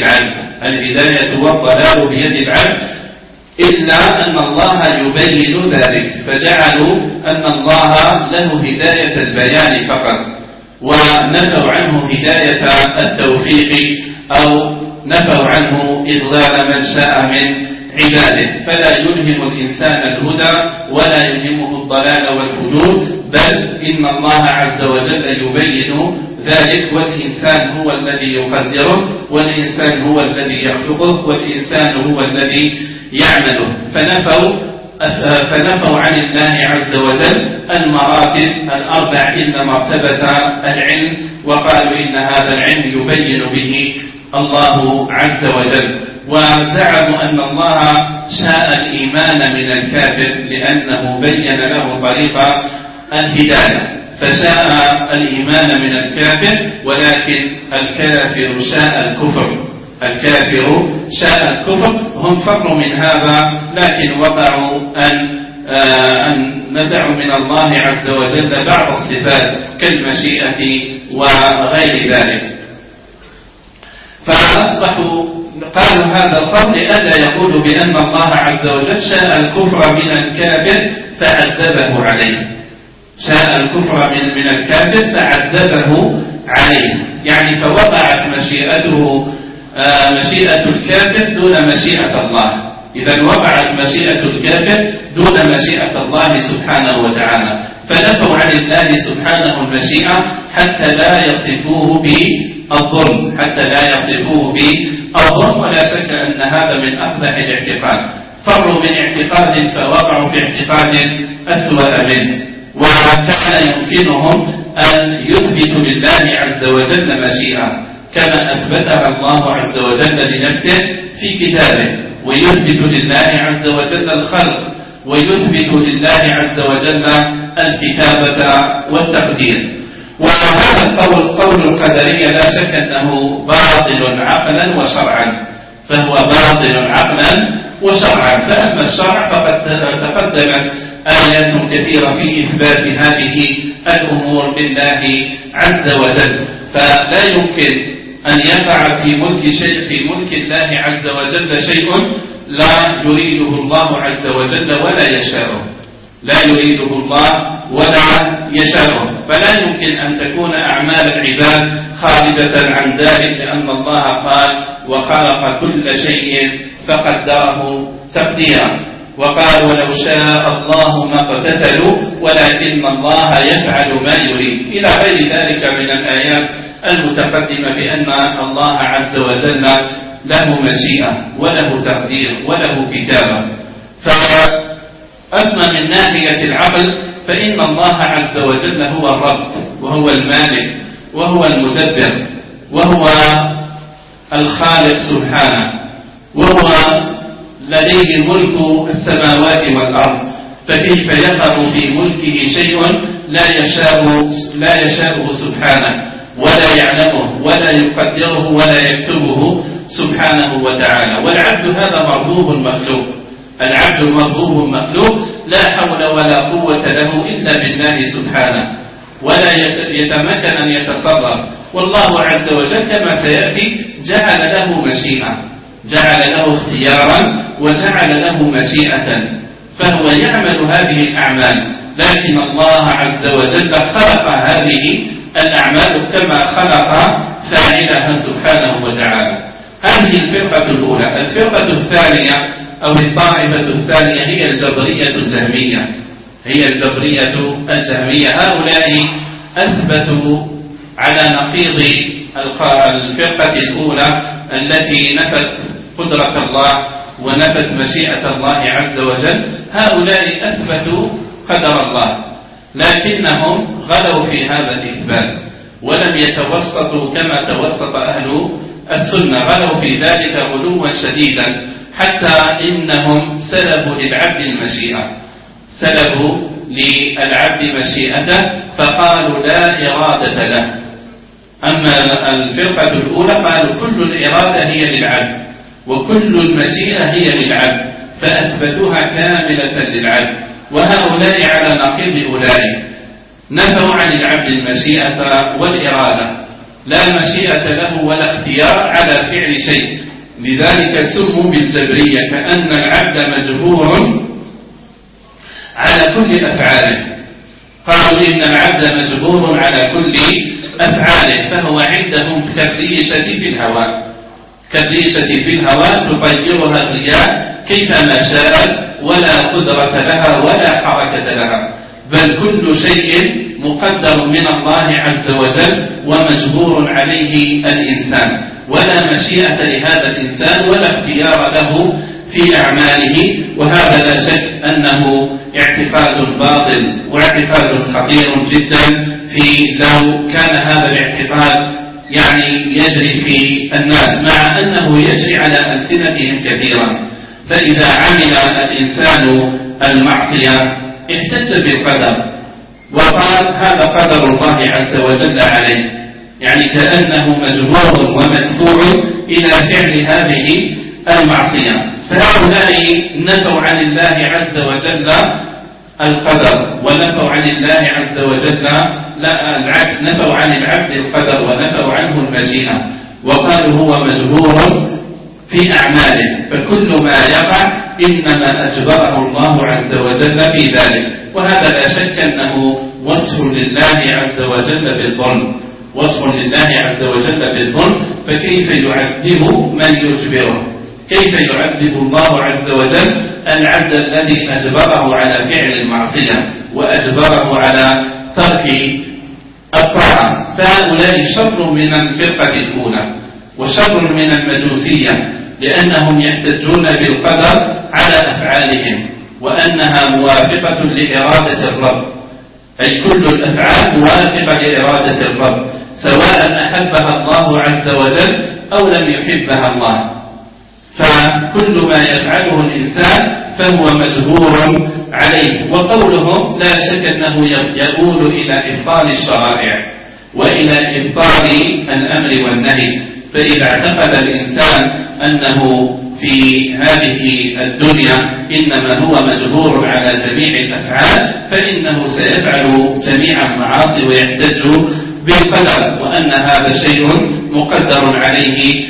بيد العبد، إلا أن الله يبين ذلك، فجعلوا أن الله له هداية البيان فقط، ونفوا عنه هداية التوفيق، أو نفوا عنه إضلال من شاء من عباده، فلا يلهم الإنسان الهدى ولا يلهمه الضلال والفجور، بل إن الله عز وجل يبين ذلك، والإنسان هو الذي يقدره، والإنسان هو الذي يخلقه، والإنسان هو الذي يعمله. فنفوا عن الله عز وجل المراتب الأربع إلا مرتبة العلم، وقالوا إن هذا العلم يبين به الله عز وجل، وزعموا أن الله شاء الإيمان من الكافر لأنه بين له طريق الهداية، فشاء الإيمان من الكافر، ولكن الكافر شاء الكفر. هم فروا من هذا، لكن وقعوا أن نزعوا من الله عز وجل بعض الصفات كالمشيئة وغير ذلك، فأصبحوا قالوا هذا القول لئلا يقولوا بأن الله عز وجل شاء الكفر من الكافر فعذبه عليه، شاء الكفر من الكافر فعذبه عليه، يعني فوقعت مشيئة الكافر دون مشيئة الله، إذا وقعت مشيئة الكافر دون مشيئة الله سبحانه وتعالى، فنفوا عن الله سبحانه المشيئة حتى لا يصفوه بالظلم، ولا شك أن هذا من أقبح الاعتقاد. فروا من اعتقاد فوقعوا في اعتقاد أسوأ منه. وكان يمكنهم أن يثبتوا لله عز وجل مشيئة كما أثبتها الله عز وجل لنفسه في كتابه، ويثبت لله عز وجل الخلق، ويثبت لله عز وجل الكتابة والتقدير. وهذا القول قول القدرية لا شك أنه باطل عقلا وشرعا، فهو باطل عقلا وشرعا. فأما الشرع فقد تقدمت آيات كثيرة في إثبات هذه الأمور لله عز وجل، فلا يمكن أن يقع في ملك الله عز وجل شيء لا يريده الله عز وجل ولا يشاءه، فلا يمكن أن تكون أعمال العباد خارجة عن ذلك، لأن الله قال وخلق كل شيء فقدره تقديرا، وقال ولو شاء الله ما اقتتلوا ولكن الله يفعل ما يريد، إلى غير ذلك من الآيات المتقدمة بأن الله عز وجل له مشيئة وله تقدير وله كتابة. فأما من ناحية العقل فإن الله عز وجل هو الرب وهو المالك وهو المدبر وهو الخالق سبحانه، وهو لديه ملك السماوات والأرض، فكيف يقع في ملكه شيء لا يشاءه سبحانه ولا يعلمه ولا يقدره ولا يكتبه سبحانه وتعالى. والعبد هذا مربوب مخلوق، العبد مربوب مخلوق لا حول ولا قوة له إلا بالله سبحانه، ولا يتمكن أن يتصرف. والله عز وجل كما سيأتي جعل له مشيئة، جعل له اختيارا وجعل له مشيئة، فهو يعمل هذه الأعمال، لكن الله عز وجل خلق هذه الأعمال كما خلق فاعلها سبحانه وتعالى. هذه الفرقة الأولى. الفرقة الثانية أو الطائفة الثانية هي الجبرية الجهمية. هؤلاء أثبتوا على نقيض الفرقة الأولى التي نفت قدرة الله ونفت مشيئة الله عز وجل. هؤلاء أثبتوا قدر الله، لكنهم غلوا في هذا الإثبات ولم يتوسطوا كما توسط أهل السنة، غلوا في ذلك غلوا شديدا حتى إنهم سلبوا للعبد مشيئته فقالوا لا إرادة له. أما الفرقة الأولى قالوا كل الإرادة هي للعبد وكل المشيئة هي للعبد، فأثبتوها كاملة للعبد. وهؤلاء على نقيض أولئك نفوا عن العبد المشيئة والإرادة، لا مشيئة له ولا اختيار على فعل شيء، لذلك سموا بالجبرية، كأن العبد مجبور على كل أفعاله. قالوا إن العبد مجبور على كل أفعاله، فهو عندهم كالريشة في الهواء تطيرها الرياح كيفما شاءت ولا قدرة لها ولا حركة لها، بل كل شيء مقدر من الله عز وجل ومجبور عليه الإنسان، ولا مشيئة لهذا الإنسان ولا اختيار له في أعماله. وهذا لا شك أنه اعتقاد باطل واعتقاد خطير جدا، لو كان هذا الاعتقاد يجري في الناس، مع أنه يجري على ألسنتهم كثيرا. فإذا عمل الإنسان المعصية احتج بالقدر وقال هذا قدر الله عز وجل عليه، كأنه مجبور ومدفوع إلى فعل هذه المعصية. فهؤلاء نفوا عن الله عز وجل القدر ونفوا عن الله عز وجل، لا العكس، نفوا عن العبد القدر ونفوا عنه المشيئة، وقالوا هو مجبور في أعماله، فكل ما يقع إنما أجبره الله عز وجل في ذلك. وهذا لا شك أنه وصف لله عز وجل بالظلم، فكيف يعذب من يجبره؟ كيف يعذب الله عز وجل العبد الذي أجبره على فعل المعصية وأجبره على ترك الطاعة؟ فهؤلاء شر من الفرقة الأولى وشر من المجوسية، لأنهم يحتجون بالقدر على أفعالهم وأنها موافقة لإرادة الرب، أي كل الأفعال موافقة لإرادة الرب سواء أحبها الله عز وجل أو لم يحبها الله. فكل ما يفعله الإنسان فهو مجبور عليه. وقولهم لا شك أنه يؤول إلى إبطال الشرائع وإلى إبطال الأمر والنهي. فإذا اعتقد الإنسان أنه في هذه الدنيا إنما هو مجبور على جميع الأفعال فإنه سيفعل جميع المعاصي ويحتج بالقدر، وأن هذا شيء مقدر عليه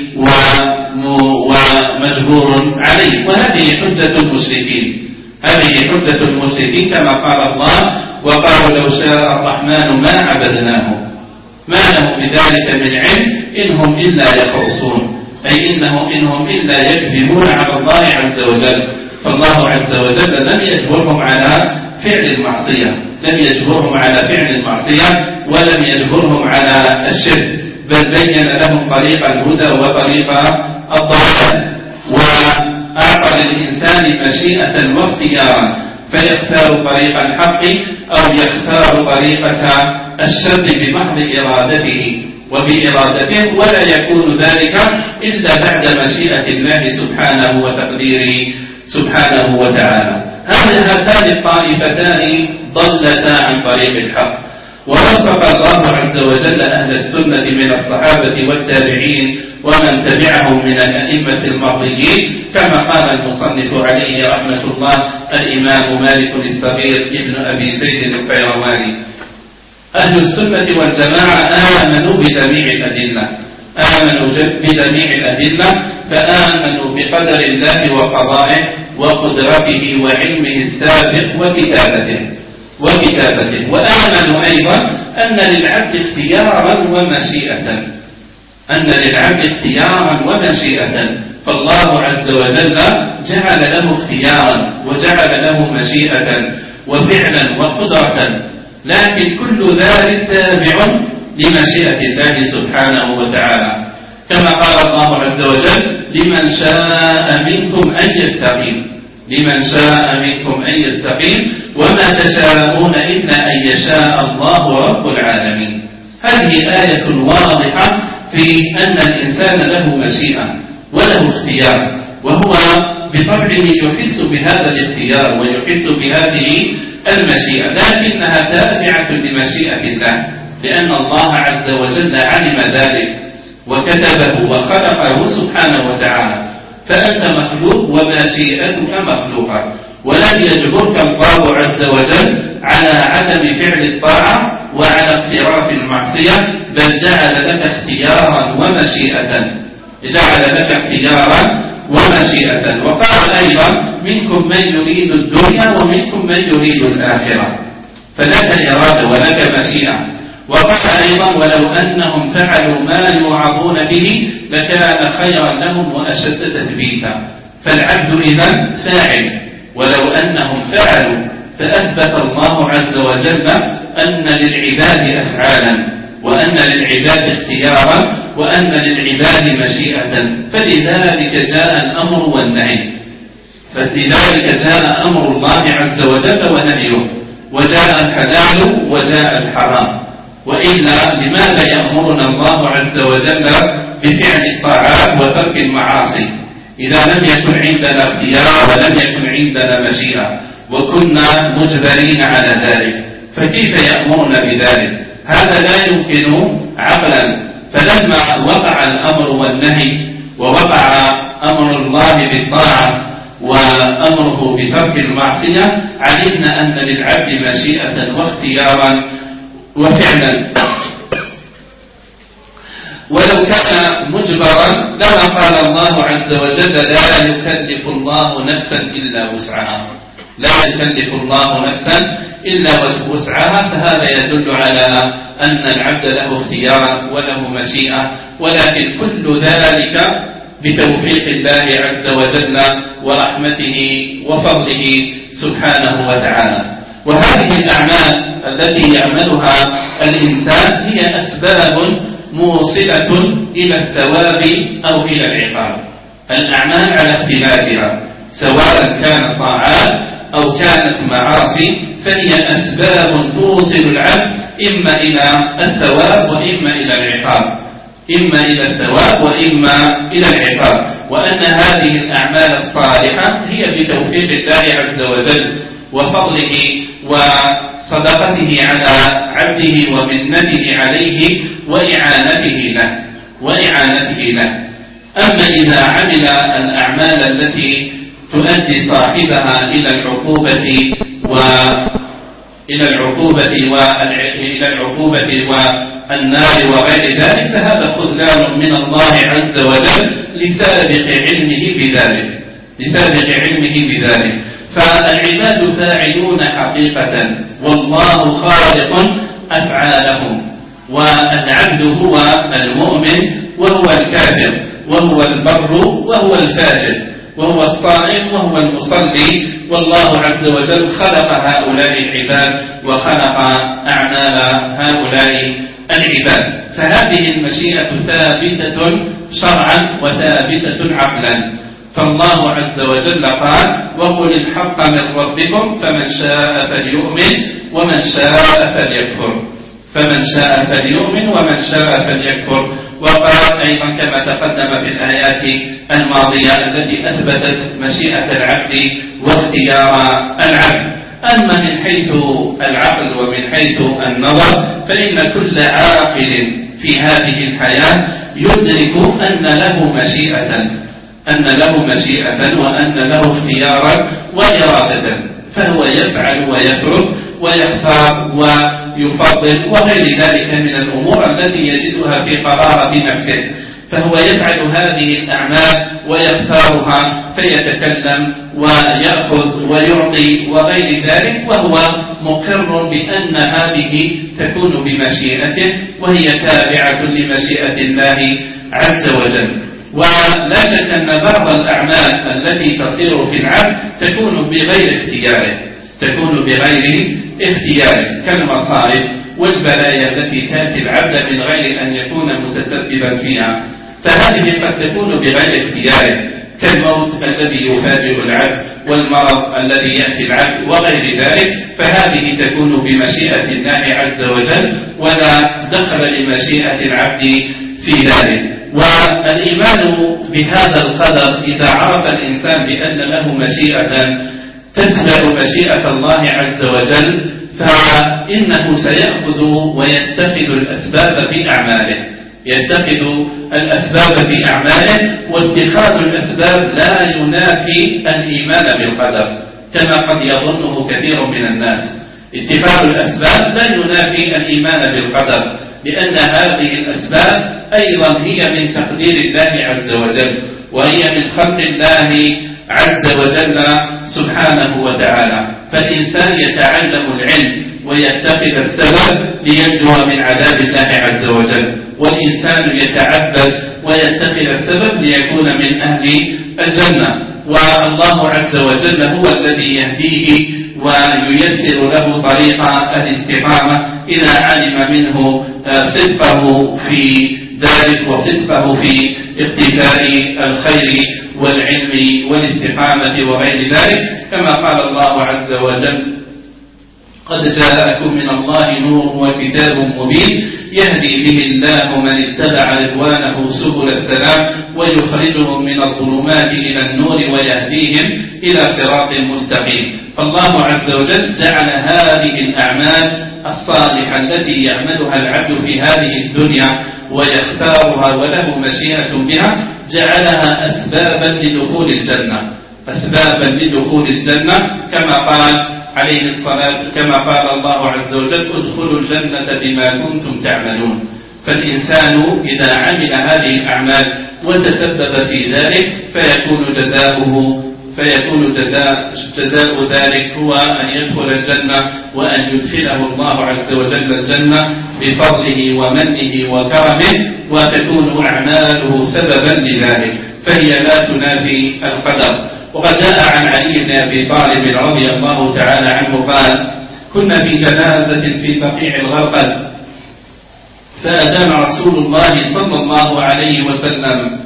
ومجبور عليه. وهذه حجة المشركين، هذه حجة المشركين كما قال الله: وقالوا لو شاء الرحمن ما عبدناه ما لهم بذلك من علم إنهم إلا يخرصون، أي إنهم إلا يكذبون على الله عز وجل. فالله عز وجل لم يجبرهم على فعل المعصية، لم يجبرهم على فعل المعصية ولم يجبرهم على الشرك، بل بين لهم طريق الهدى وطريق الضلال، وأعطى للإنسان مشيئة واختيارا فيختار طريق الحق أو يختار طريقة الشر بمحض إرادته وبإرادته، ولا يكون ذلك إلا بعد مشيئة الله سبحانه وتقديره سبحانه وتعالى. هاتان الطائفتان ضلتا عن طريق الحق، ووفق الله عز وجل أهل السنة من الصحابة والتابعين ومن تبعهم من الأئمة المرضيين، كما قال المصنف عليه رحمة الله الإمام مالك الصغير ابن أبي زيد القيرواني: أهل السنة والجماعة آمنوا بجميع الأدلة، آمنوا بجميع الأدلة، فآمنوا بقدر الله وقضائه وقدرته وعلمه السابق وكتابته، وآمنوا أيضا أن للعبد اختيارا ومشيئة، فالله عز وجل جعل له اختيارا وجعل له مشيئة وفعلا وقدرة، لكن كل ذلك تابع لمشيئة الله سبحانه وتعالى، كما قال الله عز وجل: لمن شاء منكم أن يستقيم وما تشاءون إلا أن يشاء الله رب العالمين. هذه آية واضحة في أن الإنسان له مشيئة وله اختيار، وهو بطبعه يحس بهذا الاختيار ويحس بهذه المشيئة، لكنها تابعة لمشيئة الله، لأن الله عز وجل علم ذلك وكتبه وخلقه سبحانه وتعالى. فأنت مخلوق ومشيئتك مخلوقة، ولن يجبرك الله عز وجل على عدم فعل الطاعة وعلى اقتراف المعصية، بل جعل لك اختيارا ومشيئة. وقال أيضا: منكم من يريد الدنيا ومنكم من يريد الآخرة، فلك إرادة ولك مشيئة. وقال أيضا: ولو أنهم فعلوا ما يوعظون به لكان خيرا لهم وأشد تثبيتا. فالعبد إذن فاعل، ولو أنهم فعلوا، فأثبت الله عز وجل أن للعباد أفعالا وأن للعباد اختيارا وأن للعباد مشيئة، فلذلك جاء الأمر والنهي، فلذلك جاء أمر الله عز وجل ونهيه، وجاء الحلال وجاء الحرام. وإلا لماذا يأمرنا الله عز وجل بفعل الطاعات وترك المعاصي إذا لم يكن عندنا اختيار ولم يكن عندنا مشيئة وكنا مجبرين على ذلك؟ فكيف يأمرنا بذلك؟ هذا لا يمكن عقلا. فلما وقع الأمر والنهي ووقع أمر الله بالطاعة وأمره بترك المعصية، علمنا أن للعبد مشيئة واختيارا وفعلا. ولو كان مجبرا لما قال الله عز وجل: لا يكلف الله نفسا إلا وسعها، لا يكلف الله نفسا إلا وسعها. فهذا يدل على أن العبد له اختيارا وله مشيئة، ولكن كل ذلك بتوفيق الله عز وجل ورحمته وفضله سبحانه وتعالى. وهذه الأعمال التي يعملها الإنسان هي أسباب موصلة إلى الثواب أو إلى العقاب. الأعمال على اختلافها سواء كانت طاعات أو كانت معاصي فهي أسباب توصل العبد إما إلى الثواب وإما إلى العقاب، إما إلى الثواب وإما إلى العقاب. وأن هذه الأعمال الصالحة هي بتوفيق الله عز وجل وفضله وصدقته على عبده ومنته عليه وإعانته له. أما إذا عمل الأعمال التي تؤدي صاحبها إلى العقوبة والنار وغير ذلك فهذا خذلان من الله عز وجل لسابق علمه بذلك. فالعباد فاعلون حقيقة والله خالق أفعالهم، والعبد هو المؤمن وهو الكافر وهو البر وهو الفاجر وهو الصائم وهو المصلي، والله عز وجل خلق هؤلاء العباد وخلق أعمال هؤلاء العباد. فهذه المشيئة ثابتة شرعا وثابتة عقلا. فالله عز وجل قال وقل الحق من ربكم فمن شاء فليؤمن ومن شاء فليكفر. وقال أيضا كما تقدم في الآيات الماضية التي أثبتت مشيئة العبد واختيار العبد. أما من حيث العقل ومن حيث النظر فإن كل عاقل في هذه الحياة يدرك أن له مشيئة وأن له اختيارا وإرادة، فهو يفعل ويترك ويختار ويفضل وغير ذلك من الأمور التي يجدها في قرارة نفسه. فهو يفعل هذه الأعمال ويختارها فيتكلم ويأخذ ويعطي وغير ذلك، وهو مقر بأن هذه تكون بمشيئته وهي تابعة لمشيئة الله عز وجل. ولا شك أن بعض الأعمال التي تصير في العبد تكون بغير اختياره كالمصائب والبلايا التي تأتي العبد من غير أن يكون متسببا فيها، فهذه قد تكون بغير اختياره كالموت الذي يفاجئ العبد والمرض الذي يأتي العبد وغير ذلك، فهذه تكون بمشيئة الله عز وجل ولا دخل لمشيئة العبد في ذلك. والإيمان بهذا القدر إذا عرف الإنسان بأن له مشيئة تتبع مشيئة الله عز وجل فإنه سيأخذ ويتخذ الأسباب في أعماله، واتخاذ الأسباب لا ينافي الإيمان بالقدر كما قد يظنه كثير من الناس. اتخاذ الأسباب لا ينافي الإيمان بالقدر، لأن هذه الأسباب أيضا هي من تقدير الله عز وجل وهي من خلق الله عز وجل سبحانه وتعالى. فالإنسان يتعلم العلم ويتخذ السبب لينجو من عذاب الله عز وجل، والإنسان يتعبد ويتخذ السبب ليكون من أهل الجنة. والله عز وجل هو الذي يهديه وييسر له طريق الاستقامة إذا علم منه صدقه في ذلك وصدقه في اقتفاء الخير والعلم والاستقامة وغير ذلك، كما قال الله عز وجل قد جاءكم من الله نور وكتاب مبين يهدي به الله من اتبع رضوانه سبل السلام ويخرجهم من الظلمات إلى النور ويهديهم إلى صراط مستقيم. فالله عز وجل جعل هذه الأعمال الصالحة التي يعملها العبد في هذه الدنيا ويختارها وله مشيئة بها جعلها أسبابا لدخول الجنة كما قال عليه الصلاة كما قال الله عز وجل ادخلوا الجنة بما كنتم تعملون. فالإنسان إذا عمل هذه الأعمال وتسبب في ذلك فيكون جزاء ذلك هو أن يدخل الجنة وأن يدخله الله عز وجل الجنة بفضله ومنه وكرمه، وتكون أعماله سببا لذلك. فهي لا تنافي القدر. وقد جاء عن علي بن أبي طالب رضي الله تعالى عنه قال: كنا في جنازة في بقيع الغرقد، فأتانا رسول الله صلى الله عليه وسلم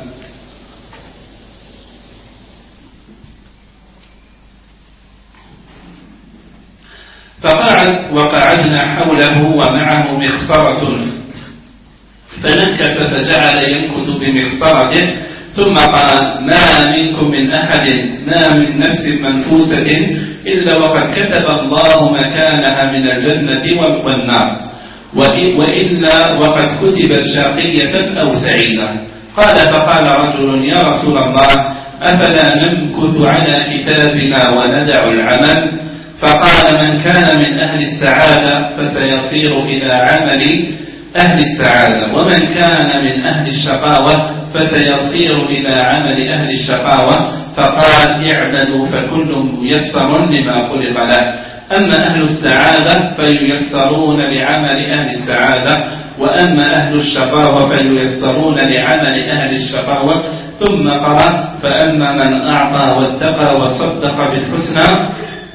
فقعد وقعدنا حوله ومعه مخصرة، فنكس فجعل ينكت بمخصرته، ثم قال: ما منكم من أحد ما من نفس منفوسة إلا وقد كتب الله مكانها من الجنة والنار، وإلا وقد كتبت شقية أو سعيدة. قال: فقال رجل: يا رسول الله، أفلا نمكث على كتابنا وندع العمل؟ فقال: من كان من أهل السعادة فسيصير إلى عمل أهل السعادة، ومن كان من أهل الشقاوة فسيصير إلى عمل أهل الشقاوة. فقال: اعملوا فكل ميسر لما خلق له، أما أهل السعادة فييسرون لعمل أهل السعادة، وأما أهل الشقاوة فييسرون لعمل أهل الشقاوة. ثم قرأ: فأما من أعطى واتقى وصدق بالحسنى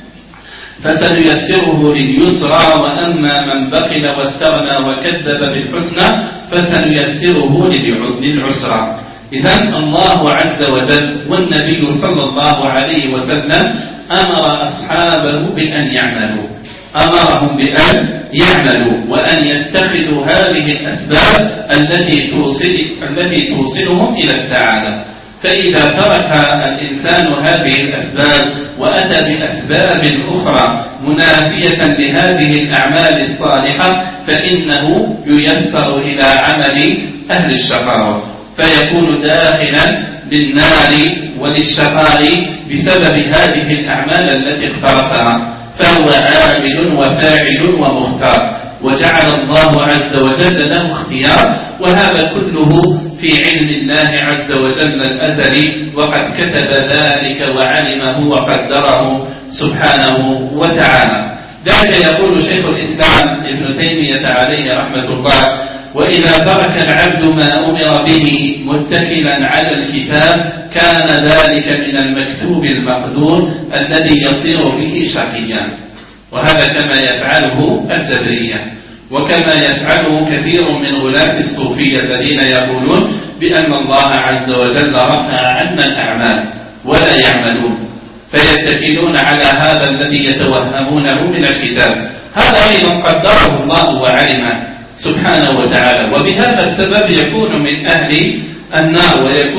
فسنيسره لليسرى، وأما من بخل واستغنى وكذب بالحسنى فسنيسره للعسرى. إذن الله عز وجل والنبي صلى الله عليه وسلم أمر أصحابه بأن يعملوا، أمرهم بأن يعملوا وأن يتخذوا هذه الأسباب التي توصلهم إلى السعادة. فإذا ترك الإنسان هذه الأسباب وأتى بأسباب أخرى منافية لهذه الأعمال الصالحة فإنه ييسر إلى عمل أهل الشقاوة، فيكون داخلا للنار وللشقاء بسبب هذه الأعمال التي اقترفها، فهو عامل وفاعل ومختار، وجعل الله عز وجل له اختيار، وهذا كله في علم الله عز وجل الأزلي، وقد كتب ذلك وعلمه وقدره سبحانه وتعالى. ذلك يقول شيخ الإسلام ابن تيمية عليه رحمة الله: وإذا ترك العبد ما أمر به متكلا على الكتاب كان ذلك من المكتوب المقدور الذي يصير به شقيا. وهذا كما يفعله الجبرية، وكما يفعله كثير من غلاة الصوفية الذين يقولون بأن الله عز وجل رفع عنا الأعمال ولا يعملون، فيتكلون على هذا الذي يتوهمونه من الكتاب. هذا أيضا قدره الله وعلمه سبحانه وتعالى، وبهذا السبب يكون من أهل النار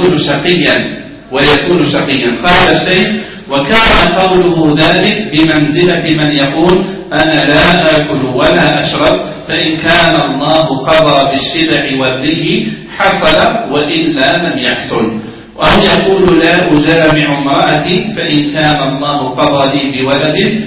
ويكون شقيا. قال الشيخ: وكان قوله ذلك بمنزلة من يقول أنا لا آكل ولا أشرب، فإن كان الله قضى بالشبع والري حصل وإلا لم يحصل. أو يقول لا أجامع امرأتي، فإن كان الله قضى لي بولد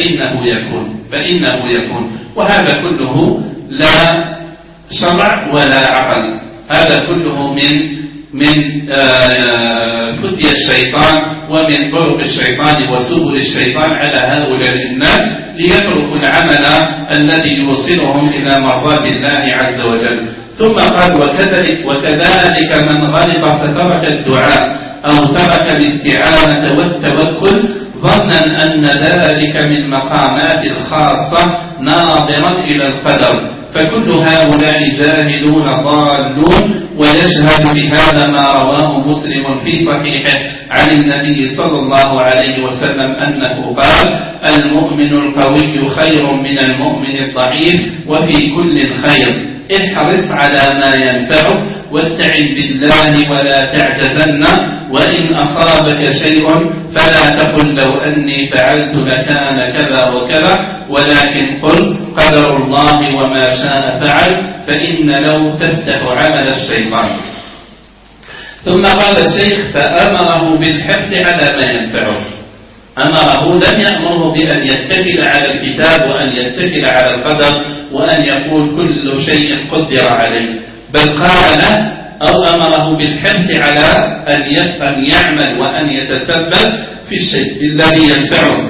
فإنه يكون. وهذا كله لا شرع ولا عقل، هذا كله من فتي الشيطان ومن طرق الشيطان وسبل الشيطان على هؤلاء الناس ليتركوا العمل الذي يوصلهم إلى مرضات الله عز وجل. ثم قال: وكذلك من غلط فترك الدعاء أو ترك الاستعانة والتوكل ظنا أن ذلك من مقامات الخاصة ناظرا إلى القدر، فكل هؤلاء جاهلون ضالون. ويشهد بهذا ما رواه مسلم في صحيحه عن النبي صلى الله عليه وسلم أنه قال: المؤمن القوي خير من المؤمن الضعيف وفي كل خير، احرص على ما ينفعك واستعن بالله ولا تعجزن، وإن أصابك شيء فلا تقل لو أني فعلت لكان كذا وكذا، ولكن قل قدر الله وما شاء فعل، فإن لو تفتح عمل الشيطان. ثم قال الشيخ: فأمره بالحرص على ما ينفعه. أمره، لم يأمره بأن يتكل على الكتاب وأن يتكل على القدر وأن يقول كل شيء قدر عليه، بل قال له أو أمره بالحرص على أن يعمل وأن يتسبب في الشيء الذي ينفعه.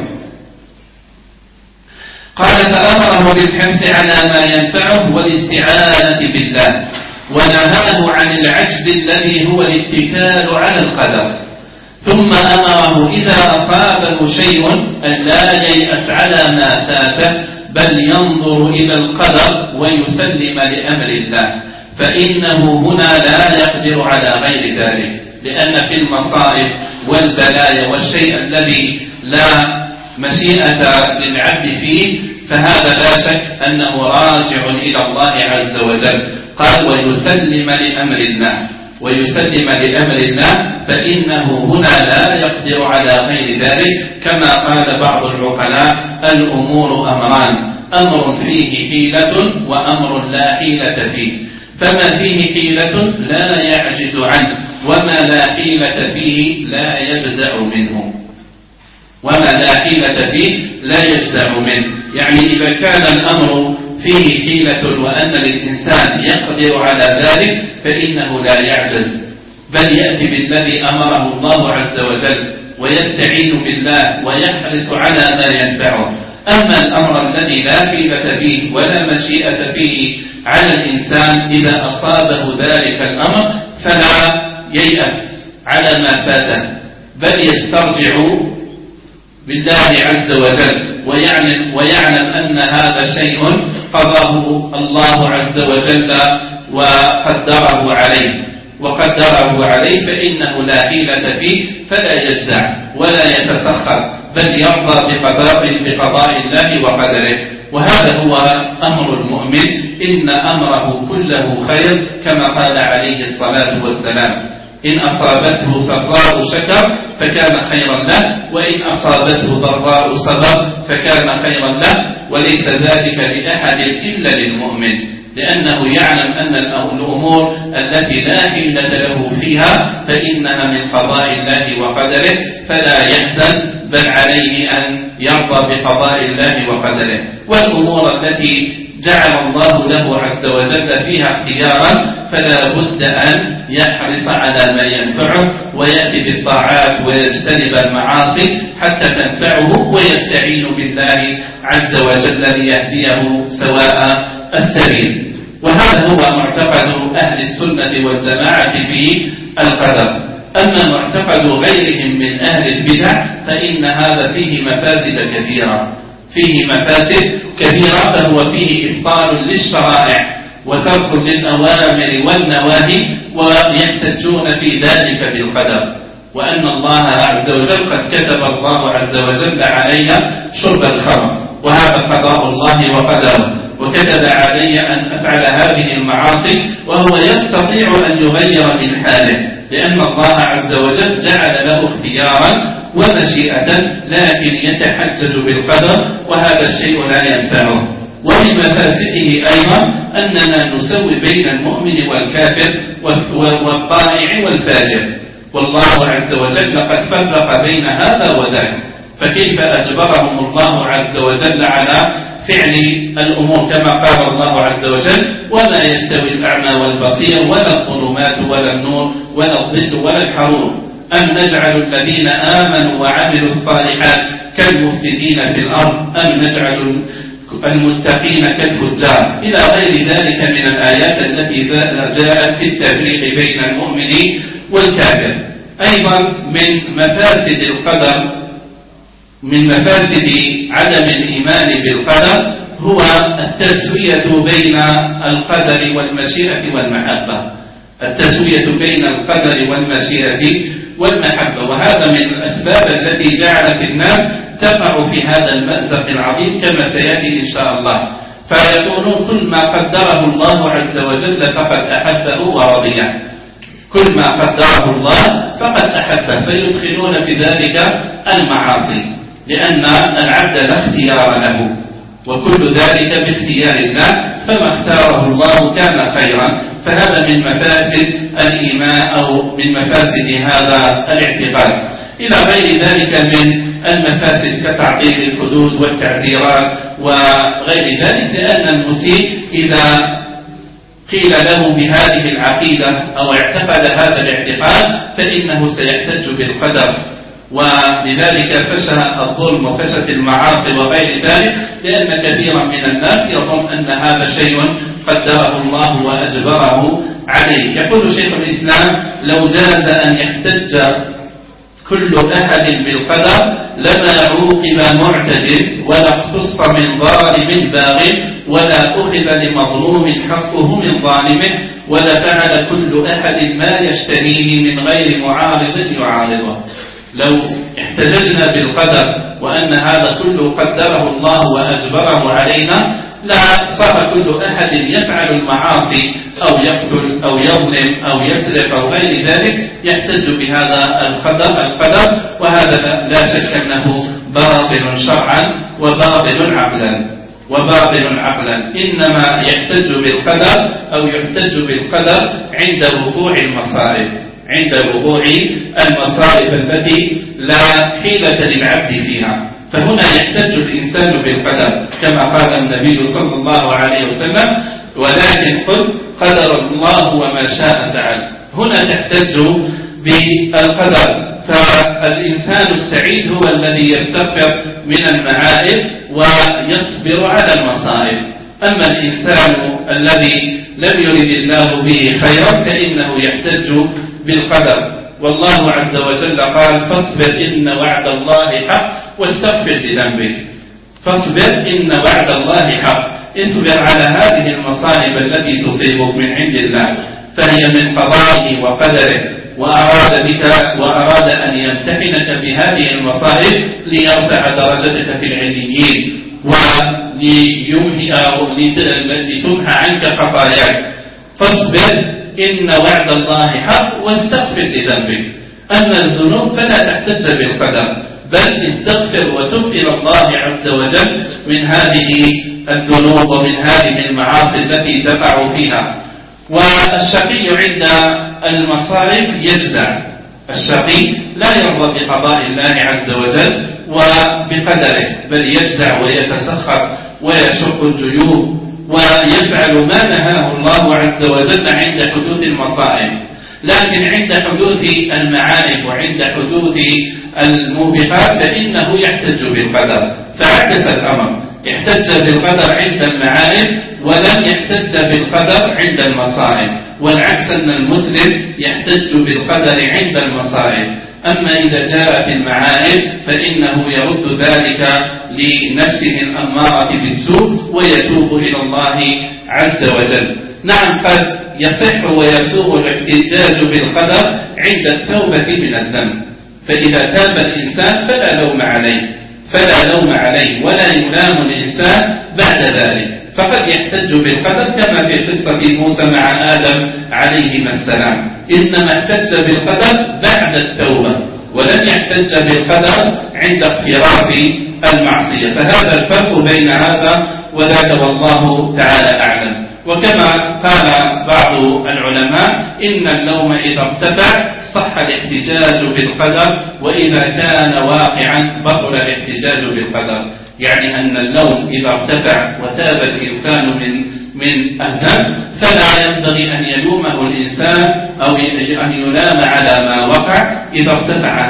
قال: فأمره بالحرص على ما ينفعه والاستعانة بالله. ونهاه عن العجز الذي هو الاتكال على القدر، ثم أمره إذا أصابه شيء أن لا ييأس على ما فاته بل ينظر إلى القدر ويسلم لأمر الله، فإنه هنا لا يقدر على غير ذلك، لأن في المصائب والبلايا والشيء الذي لا مشيئة للعبد فيه فهذا لا شك أنه راجع إلى الله عز وجل. قال ويسلم لأمر الله، ويسلم لأمر الله، فإنه هنا لا يقدر على غير ذلك، كما قال بعض العقلاء الأمور أمران، أمر فيه حيلة وأمر لا حيلة فيه، فما فيه حيلة لا يعجز عنه، وما لا حيلة فيه لا يجزع منه، وما لا حيلة فيه لا يجزع منه. يعني إذا كان الأمر فيه حيلة وأن الإنسان يقدر على ذلك فإنه لا يعجز، بل يأتي بالذي أمره الله عز وجل ويستعين بالله ويحرص على ما ينفعه. أما الأمر الذي لا حيلة فيه ولا مشيئة فيه على الإنسان إذا أصابه ذلك الأمر فلا ييأس على ما فاته، بل يسترجع بالله عز وجل ويعلم أن هذا شيء قضاه الله عز وجل وقدره عليه فإنه لا حيلة فيه، فلا يجزع ولا يتسخط، بل يرضى بقضاء الله وقدره. وهذا هو أمر المؤمن، إن أمره كله خير، كما قال عليه الصلاة والسلام: إن أصابته سراء شكر فكان خيرا له، وإن أصابته ضراء صبر فكان خيرا له، وليس ذلك لأحد إلا للمؤمن، لأنه يعلم أن الأمور التي لا حيلة له فيها فإنها من قضاء الله وقدره، فلا يحزن بل عليه أن يرضى بقضاء الله وقدره. والأمور التي جعل الله له عز وجل فيها اختيارا فلا بد أن يحرص على ما ينفعه ويأتي بالطاعات ويجتنب المعاصي حتى تنفعه، ويستعين بالله عز وجل ليهديه سواء السبيل. وهذا هو معتقد أهل السنة والجماعة في القدر. أما معتقد غيرهم من أهل البدع فإن هذا فيه مفاسد كثيرة، فهو فيه إبطال للشرائع وترك للأوامر والنواهي، ويحتجون في ذلك بالقدر، وأن الله عز وجل قد كتب الله عز وجل علينا شرب الخمر، وهذا قضاء الله وقدره، وكتب علي أن أفعل هذه المعاصي، وهو يستطيع أن يغير من حاله، لأن الله عز وجل جعل له اختيارا ومشيئة، لكن يتحجج بالقدر، وهذا الشيء لا ينفعه. ومن مفاسده أيضا أننا نسوي بين المؤمن والكافر والطائع والفاجر، والله عز وجل قد فرق بين هذا وذاك، فكيف أجبرهم الله عز وجل على فعل الأمور كما قال الله عز وجل: وما يستوي الأعمى والبصير ولا الظلمات ولا النور ولا الظل ولا الحرور، أم نجعل الذين آمنوا وعملوا الصالحات كالمفسدين في الأرض أم نجعل المتقين كالفجار، إلى غير ذلك من الآيات التي جاءت في التفريق بين المؤمن والكافر. أيضا من مفاسد القدر، من مفاسد عدم الإيمان بالقدر، هو التسوية بين القدر والمشيئة والمحبة، التسوية بين القدر والمشيئة والمحبة. وهذا من الأسباب التي جعلت الناس تقع في هذا المأزق العظيم كما سيأتي إن شاء الله، فيقولون: كل ما قدره الله عز وجل فقد أحبه ورضيه، كل ما قدره الله فقد أحبه، فيدخلون في ذلك المعاصي، لأن العبد لا اختيار له، وكل ذلك باختيار الله، فما اختاره الله كان خيرا. فهذا من مفاسد الإيمان أو من مفاسد هذا الاعتقاد. إلى غير ذلك من المفاسد كتعطيل الحدود والتعزيرات وغير ذلك، لأن المسيء إذا قيل له بهذه العقيدة أو اعتقد هذا الاعتقاد فإنه سيحتج بالقدر، ولذلك فشى الظلم وفشت المعاصي وغير ذلك، لأن كثيرا من الناس يظن أن هذا شيء قدره الله وأجبره عليه. يقول شيخ الإسلام: لو جاز أن يحتج كل أحد بالقدر لما عوقب معتدل ولا اقتص من ظالم باغ ولا أخذ لمظلوم حقه من ظالمه ولا فعل كل أحد ما يشتهيه من غير معارض يعارضه. لو احتججنا بالقدر وأن هذا كله قدره الله وأجبره علينا لا صار كل أحد يفعل المعاصي أو يقتل أو يظلم أو يسرق أو غير ذلك يحتج بهذا القدر، وهذا لا شك أنه باطل شرعا وباطل عقلا. إنما يحتج بالقدر أو يحتج بالقدر عند وقوع المصائب التي لا حيلة للعبد فيها، فهنا يحتج الإنسان بالقدر كما قال النبي صلى الله عليه وسلم: ولكن قل قدر الله وما شاء فعل. هنا تحتج بالقدر. فالإنسان السعيد هو الذي يستغفر من المعائب ويصبر على المصائب. أما الإنسان الذي لم يرد الله به خيرا فإنه يحتج بالقدر. والله عز وجل قال: فاصبر إن وعد الله حق واستغفر لذنبك. فاصبر إن وعد الله حق، اصبر على هذه المصائب التي تصيبك من عند الله، فهي من قضائه وقدره، وأراد أن يمتحنك بهذه المصائب ليرفع درجتك في العليين لتمحى عنك خطاياك. فاصبر إن وعد الله حق واستغفر لذنبك. أما الذنوب فلا تحتج بالقدر، بل استغفر وتب إلى الله عز وجل من هذه الذنوب ومن هذه المعاصي التي تقع فيها. والشقي عند المصائب يجزع. الشقي لا يرضى بقضاء الله عز وجل وبقدره، بل يجزع ويتسخط ويشق الجيوب ويفعل ما نهاه الله عز وجل عند حدوث المصائب. لكن عند حدوث المعائب وعند حدوث الموبقات فإنه يحتج بالقدر. فعكس الأمر، احتج بالقدر عند المعائب ولم يحتج بالقدر عند المصائب، والعكس أن المسلم يحتج بالقدر عند المصائب. أما إذا جاءت المعائب فإنه يرد ذلك لنفسه الأمارة بالسوء ويتوب إلى الله عز وجل. نعم، قد يصح ويسوغ الاحتجاج بالقدر عند التوبة من الذنب، فإذا تاب الإنسان فلا لوم عليه ولا يلام الإنسان بعد ذلك، فقد يحتج بالقدر كما في قصة موسى مع آدم عليهما السلام، إنما احتج بالقدر بعد التوبة ولم يحتج بالقدر عند اقتراف المعصية. فهذا الفرق بين هذا وذاك والله تعالى أعلم. وكما قال بعض العلماء: إن اللوم إذا ارتفع صح الاحتجاج بالقدر، وإذا كان واقعا بطل الاحتجاج بالقدر. يعني أن اللوم إذا ارتفع وتاب الإنسان من الذنب فلا ينبغي أن يلومه الإنسان أو أن يلام على ما وقع إذا ارتفع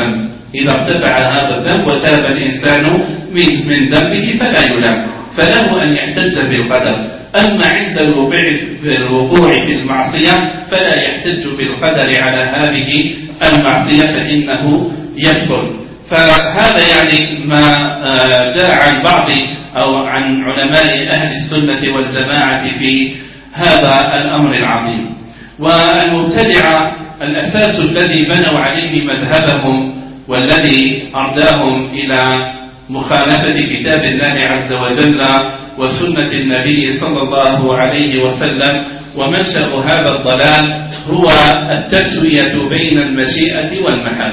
هذا الذنب وتاب الإنسان من ذنبه فلا يلام، فله أن يحتج بالقدر. أما عند الوقوع في المعصية فلا يحتج بالقدر على هذه المعصية فإنه يكفر. فهذا يعني ما جاء عن بعض أو عن علماء أهل السنة والجماعة في هذا الأمر العظيم. والمبتدعة الأساس الذي بنوا عليه مذهبهم والذي أرداهم إلى مخالفة كتاب الله عز وجل وسنة النبي صلى الله عليه وسلم ومنشأ هذا الضلال هو التسوية بين المشيئة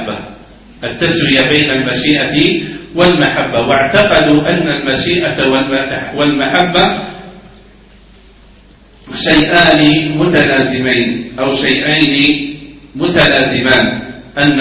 والمحبة، واعتقدوا أن المشيئة والمحبة شيئان متلازمين أو شيئين متلازمان، أن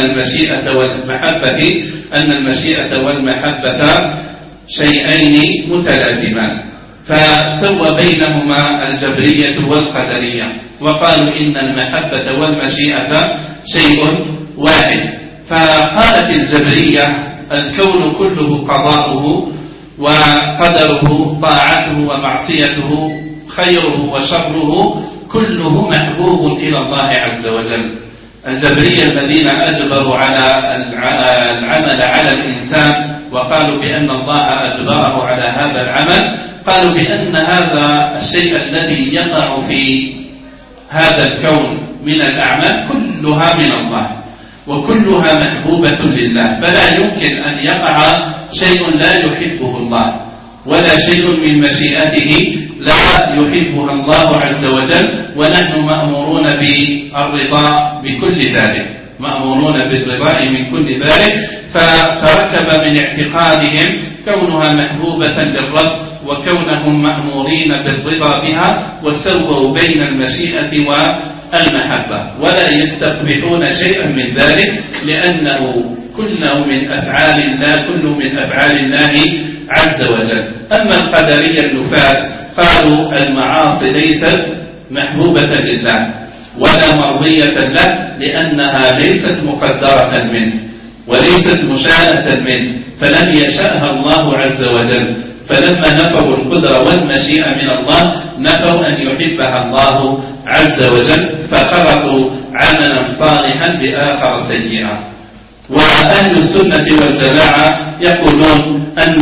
المشيئة والمحبة شيئين متلازمان، فسوى بينهما الجبرية والقدرية وقالوا إن المحبة والمشيئة شيء واحد. فقالت الجبرية: الكون كله قضاؤه وقدره، طاعته ومعصيته خيره وشره كله محبوب إلى الله عز وجل. الجبرية الذين أجبروا على العمل على الإنسان وقالوا بأن الله أجبره على هذا العمل، قالوا بأن هذا الشيء الذي يقع في هذا الكون من الأعمال كلها من الله وكلها محبوبة لله، فلا يمكن أن يقع شيء لا يحبه الله ولا شيء من مشيئته لا يحبها الله عز وجل، ونحن مأمورون بالرضا بكل ذلك، مأمورون بالرضا من كل ذلك. فتركب من اعتقادهم كونها محبوبة للرب وكونهم مأمورين بالرضا بها، وسووا بين المشيئة والمحبة، ولا يستقبحون شيئا من ذلك، لأنه كله من أفعال الله، كله من أفعال الله عز وجل. أما القدرية النفاة قالوا المعاصي ليست محبوبة لله ولا مرضية له، لأنها ليست مقدرة منه وليست مشاءة منه، فلم يشأها الله عز وجل. فلما نفوا القدرة والمشيئة من الله نفوا أن يحبها الله عز وجل، فخلقوا عملا صالحا بآخر سيئا. وأهل السنة والجماعة يقولون أن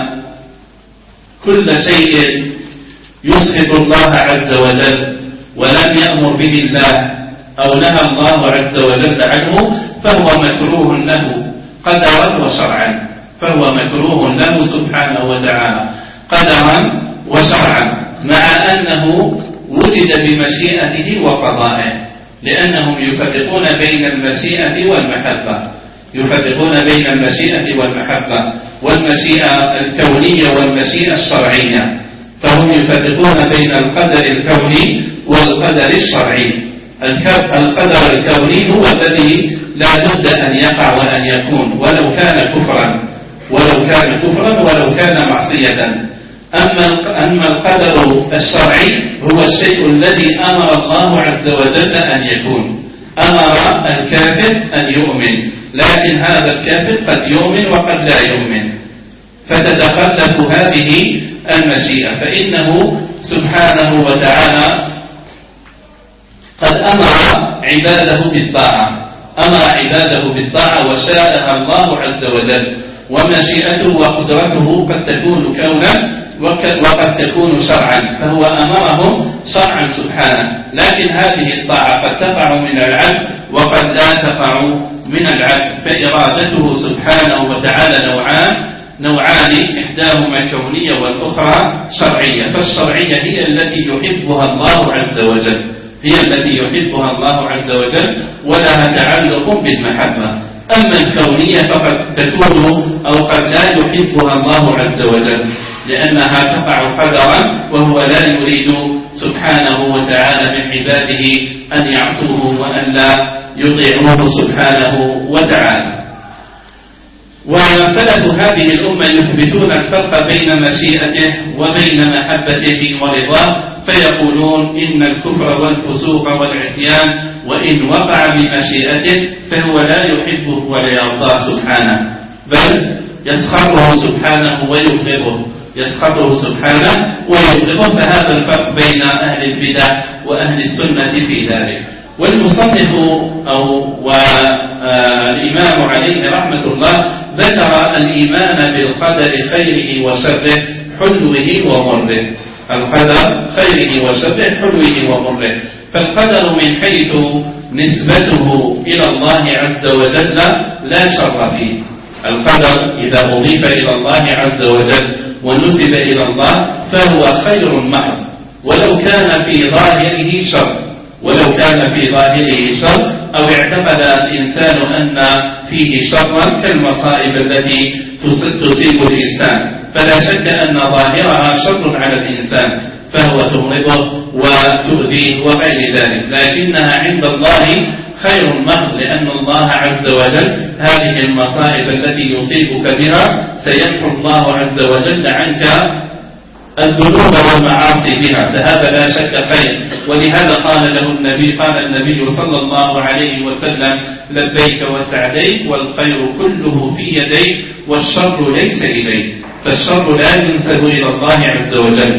كل شيء يسخط الله عز وجل ولم يأمر به الله أو نهى الله عز وجل عنه فهو مكروه له قدرا وشرعا، فهو مكروه له سبحانه وتعالى قدرا وشرعا، مع أنه وجد بمشيئته وقضائه، لأنهم يفرقون بين المشيئة والمحبة، يفرقون بين المشيئة والمحبة، والمشيئة الكونية والمشيئة الشرعية، فهم يفرقون بين القدر الكوني والقدر الشرعي. القدر الكوني هو الذي لا بد أن يقع وأن يكون، ولو كان كفرا ولو كان معصية. أما القدر الشرعي هو الشيء الذي أمر الله عز وجل أن يكون، أمر الكافر أن يؤمن، لكن هذا الكافر قد يؤمن وقد لا يؤمن، فتتخلف هذه المشيئة، فإنه سبحانه وتعالى قد أمر عباده بالطاعة وشاءها الله عز وجل، ومشيئته وقدرته قد تكون كونا وقد تكون شرعا، فهو أمرهم شرعا سبحانه. لكن هذه الطاعة قد تقع من العبد وقد لا تقع من العبد، فإرادته سبحانه وتعالى نوعان، إحداهما كونية والأخرى شرعية. فالشرعية هي التي يحبها الله عز وجل ولها تعلق بالمحبة. أما الكونية فقد تكون أو قد لا يحبها الله عز وجل، لأنها تقع قدرا وهو لا يريد سبحانه وتعالى من عباده أن يعصوه وأن لا يطيعوه سبحانه وتعالى. وسلف هذه الأمة يثبتون الفرق بين مشيئته وبين محبته ورضاه، فيقولون إن الكفر والفسوق والعصيان وإن وقع بمشيئته فهو لا يحبه ولا يرضاه سبحانه، بل يسخطه سبحانه ويبغضه، فهذا الفرق بين أهل البدع وأهل السنة في ذلك. والمصنف والإمام عليه رحمة الله ذكر الإيمان بالقدر خيره وشره حلوه ومره، القدر خيره وشره حلوه ومره. فالقدر من حيث نسبته إلى الله عز وجل لا شر فيه، القدر إذا أضيف إلى الله عز وجل ونسب إلى الله فهو خير محض، ولو كان في ظاهره شر أو اعتقد الإنسان أن فيه شرا كالمصائب التي تصيب الإنسان، فلا شك أن ظاهرها شر على الإنسان، فهو تمرضه وتؤذيه وغير ذلك، لكنها عند الله خير محض، لأن الله عز وجل هذه المصائب التي يصيبك بها سيمحو الله عز وجل عنك الذنوب والمعاصي بها، فهذا لا شك خير. ولهذا قال النبي صلى الله عليه وسلم: لبيك وسعديك والخير كله في يديك والشر ليس إليك. فالشر لا ينسب إلى الله عز وجل،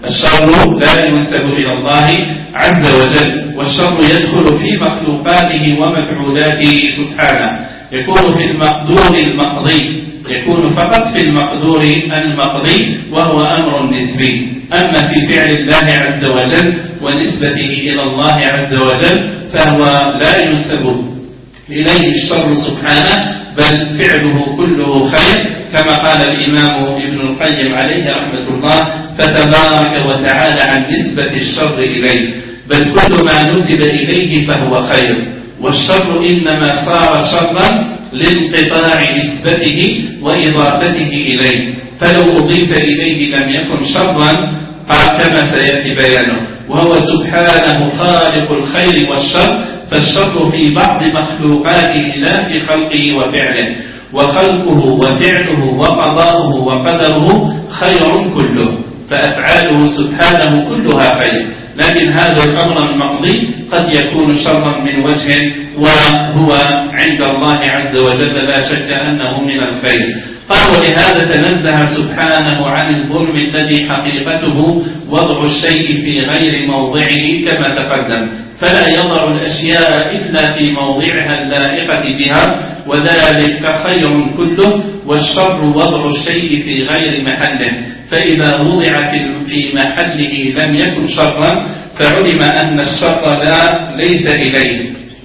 الشر لا ينسب إلى الله عز وجل، والشر يدخل في مخلوقاته ومفعولاته سبحانه، يكون في المقدور المقضي، يكون فقط في المقدور المقضي وهو أمر نسبي. أما في فعل الله عز وجل ونسبته إلى الله عز وجل فهو لا ينسب إليه الشر سبحانه، بل فعله كله خير، كما قال الإمام ابن القيم عليه رحمة الله: فتبارك وتعالى عن نسبة الشر إليه، بل كل ما نسب إليه فهو خير، والشر إنما صار شرا لانقطاع نسبته وإضافته إليه، فلو أضيف إليه لم يكن شرا كما سيأتي بيانه، وهو سبحانه خالق الخير والشر، فالشر في بعض مخلوقاته لا في خلقه وفعله، وخلقه وفعله وقضاؤه وقدره خير كله، فأفعاله سبحانه كلها خير، لكن هذا الأمر المقضي قد يكون شرا من وجه، وهو عند الله عز وجل لا شك أنه من الخير. قال: ولهذا تنزه سبحانه عن الظلم الذي حقيقته وضع الشيء في غير موضعه كما تقدم، فلا يضع الأشياء إلا في موضعها اللائقة بها، وذلك خير كله، والشر وضع الشيء في غير محله، فإذا وضع في محله لم يكن شرا، فعلم أن الشر ليس إليه،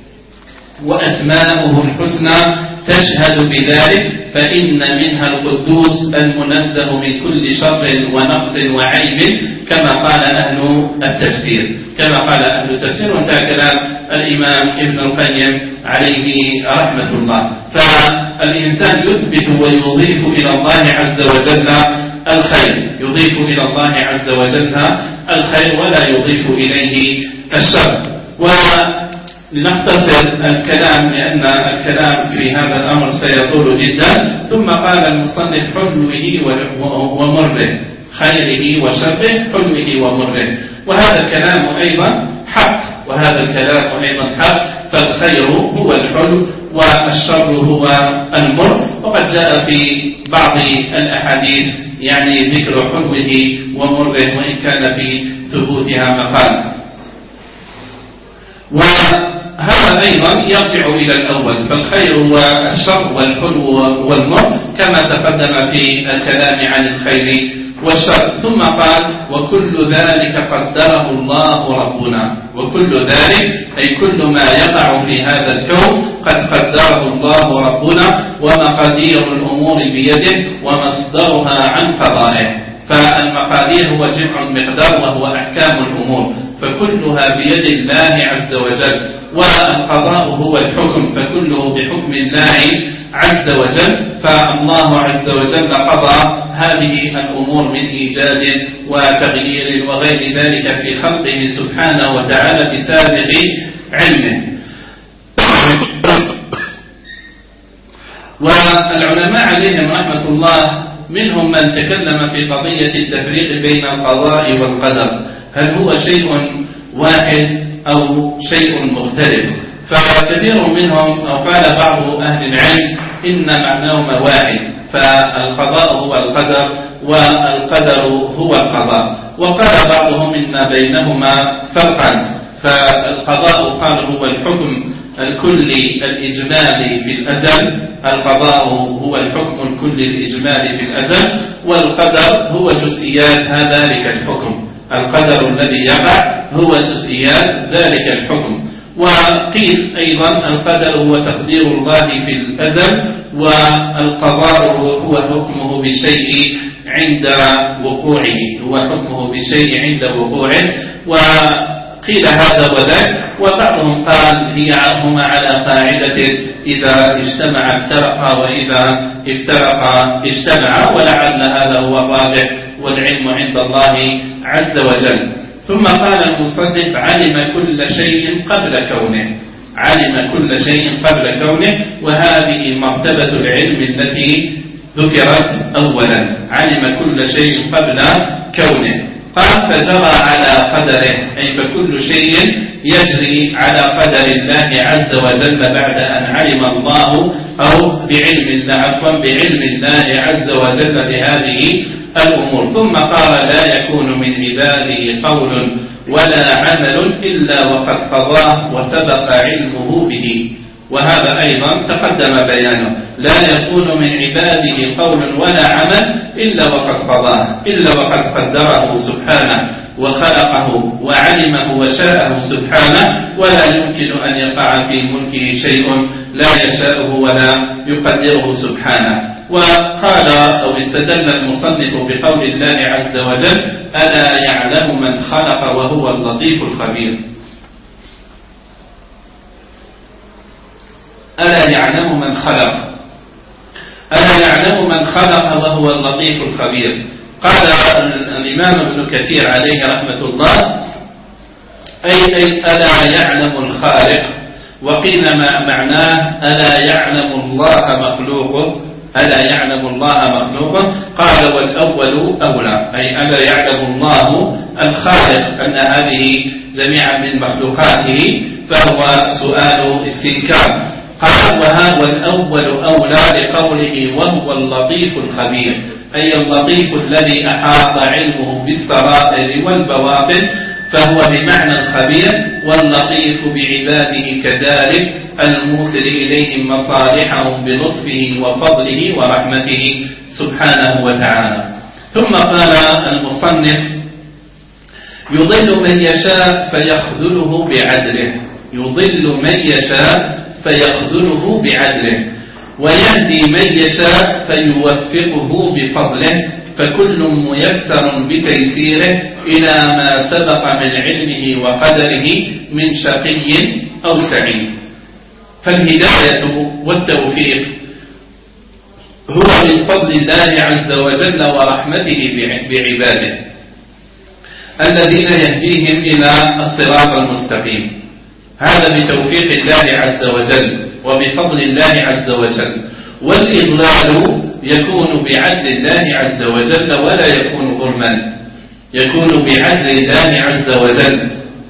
وأسماؤه الحسنى تشهد بذلك، فإن منها القدوس المنزه من كل شر ونقص وعيب، كما قال أهل التفسير، وانتهى كلام الإمام ابن القيم عليه رحمة الله. فالإنسان يثبت ويضيف إلى الله عز وجل الخير، يضيف إلى الله عز وجل الخير ولا يضيف إليه الشر. ولنختصر الكلام لأن الكلام في هذا الأمر سيطول جدا. ثم قال المصنف: حلوه ومره، خيره وشره، حلوه ومره. وهذا الكلام أيضا حق، فالخير هو الحلو والشر هو المر، وقد جاء في بعض الأحاديث يعني ذكر حلوه ومره، وإن كان في ثبوتها مقال. وهذا أيضا يرجع إلى الأول، فالخير والشر والحلو والمر كما تقدم في الكلام عن الخير والشر. ثم قال: وكل ذلك قدره الله ربنا، وكل ذلك أي كل ما يقع في هذا الكون قد قدره الله ربنا، ومقادير الأمور بيده، ومصدرها عن قضائه. فالمقادير هو جمع المقدار وهو أحكام الأمور، فكلها بيد الله عز وجل، والقضاء هو الحكم، فكله بحكم الله عز وجل. فالله عز وجل قضى هذه الأمور من إيجاد وتغيير وغير ذلك في خلقه سبحانه وتعالى بسابق علمه. والعلماء عليهم رحمة الله منهم من تكلم في قضية التفريق بين القضاء والقدر، هل هو شيء واحد أو شيء مختلف؟ فكثير منهم أو قال بعض أهل العلم إن معناهما واحد، فالقضاء هو القدر والقدر هو القضاء. وقال بعضهم إن بينهما فرقا، فالقضاء قال هو الحكم الكلي الإجمالي في الأزل، القضاء هو الحكم الكلي الإجمالي في الأزل، والقدر هو جزئيات ذلك الحكم، القدر الذي يقع هو جزئيات ذلك الحكم. وقيل أيضا القدر هو تقدير الله في الأزل، والقضاء هو حكمه بشيء عند وقوعه، وقيل هذا وذاك. وبعضهم قال هما على قاعدة إذا اجتمع افترقا وإذا افترقا اجتمعا، ولعل هذا هو الراجح، والعلم عند الله عز وجل. ثم قال المصنف: علم كل شيء قبل كونه، وهذه مرتبة العلم التي ذكرت أولا، علم كل شيء قبل كونه. قال فجرى على قدره، أي فكل شيء يجري على قدر الله عز وجل بعد أن علم الله أو بعلم الله عز وجل بهذه الأمور. ثم قال لا يكون من عباده قول ولا عمل إلا وقد قضاه وسبق علمه به. وهذا أيضا تقدم بيانه، لا يكون من عباده قول ولا عمل إلا وقد قضاه، إلا وقد قدره سبحانه وخلقه وعلمه وشاءه سبحانه، ولا يمكن أن يقع في ملكه شيء لا يشاءه ولا يقدره سبحانه. وقال أو استدل المصنف بقول الله عز وجل ألا يعلم من خلق وهو اللطيف الخبير. ألا يعلم من خلق، ألا يعلم من خلق وهو اللطيف الخبير. قال الإمام ابن كثير عليه رحمة الله أي ألا يعلم الخالق، وقيل معناه ألا يعلم الله مخلوقه، ألا يعلم الله مخلوقه. قال والأول أولى، أي ألا يعلم الله الخالق أن هذه جميعا من مخلوقاته، فهو سؤال استنكار. قال وهذا الأول أولى لقوله وهو اللطيف الخبير، أي اللطيف الذي أحاط علمه بالسرائر والبواطن، فهو بمعنى الخبير، واللطيف بعباده كذلك الموصل إليهم مصالحهم بلطفه وفضله ورحمته سبحانه وتعالى. ثم قال المصنف يضل من يشاء فيخذله بعدله، يضل من يشاء فيخذله بعدله، ويهدي من يشاء فيوفقه بفضله، فكل ميسر بتيسيره إلى ما سبق من علمه وقدره من شقي أو سعيد. فالهداية والتوفيق هو من فضل الله عز وجل ورحمته بعباده الذين يهديهم إلى الصراط المستقيم. هذا بتوفيق الله عز وجل وبفضل الله عز وجل. والإضلال يكون بعدل الله عز وجل ولا يكون ظلما، يكون بعدل الله عز وجل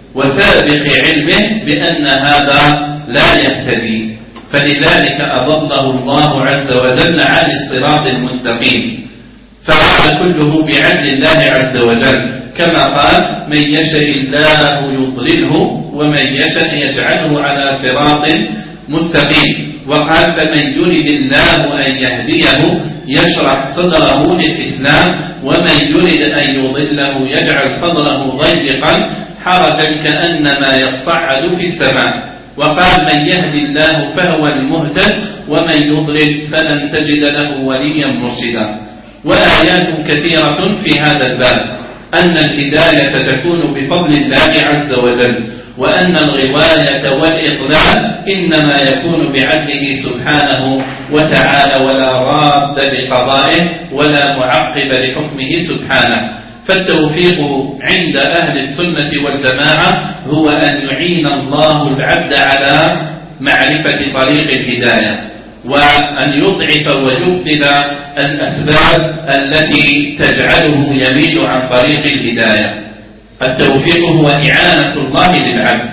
وسابق علمه بأن هذا لا يهتدي، فلذلك أضله الله عز وجل عن الصراط المستقيم. فهذا كله بعدل الله عز وجل، كما قال من يشاء الله يضلله ومن يشاء يجعله على صراط مستقيم. وقال فمن يرد الله أن يهديه يشرح صدره للإسلام ومن يرد أن يضله يجعل صدره ضيقا حرجا كأنما يصعد في السماء. وقال من يهدي الله فهو المهتد ومن يضلل فلن تجد له وليا مرشدا. وآيات كثيرة في هذا الباب أن الهداية تكون بفضل الله عز وجل، وأن الغواية والإضلال إنما يكون بعدله سبحانه وتعالى ولا راد لقضائه ولا معقب لحكمه سبحانه. فالتوفيق عند أهل السنة والجماعة هو أن يعين الله العبد على معرفة طريق الهداية، وأن يضعف ويبطل الأسباب التي تجعله يميل عن طريق الهداية. التوفيق هو إعانة الله للعبد،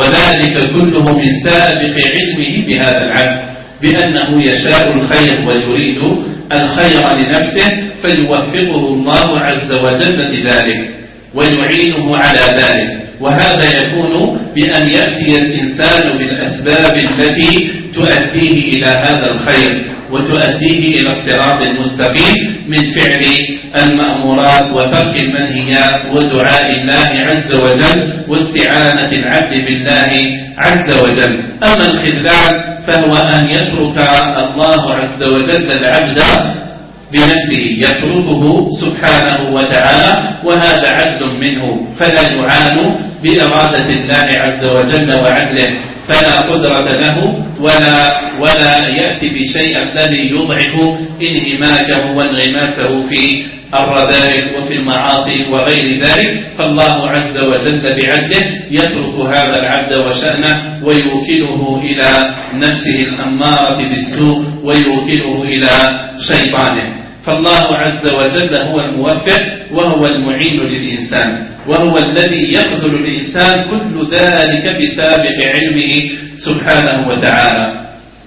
وذلك كله من سابق علمه بهذا العبد بأنه يشاء الخير ويريد الخير لنفسه، فيوفقه الله عز وجل لذلك ويعينه على ذلك. وهذا يكون بأن يأتي الإنسان بالأسباب التي تؤديه إلى هذا الخير وتؤديه إلى الصراط المستقيم من فعل المأمورات وترك المنهيات ودعاء الله عز وجل واستعانة العبد بالله عز وجل. أما الخذلان فهو أن يترك الله عز وجل العبد بنفسه، يتركه سبحانه وتعالى، وهذا عدل منه، فلا يعان بإرادة الله عز وجل وعدله، فلا قدرة له ولا يأتي بشيء الذي يضعف انهماكه وانغماسه في الرذائل وفي المعاصي وغير ذلك. فالله عز وجل بعدله يترك هذا العبد وشأنه ويوكله إلى نفسه الأمارة بالسوء ويوكله إلى شيطانه. فالله عز وجل هو الموفق وهو المعين للإنسان، وهو الذي يخذل الإنسان كل ذلك بسابق علمه سبحانه وتعالى.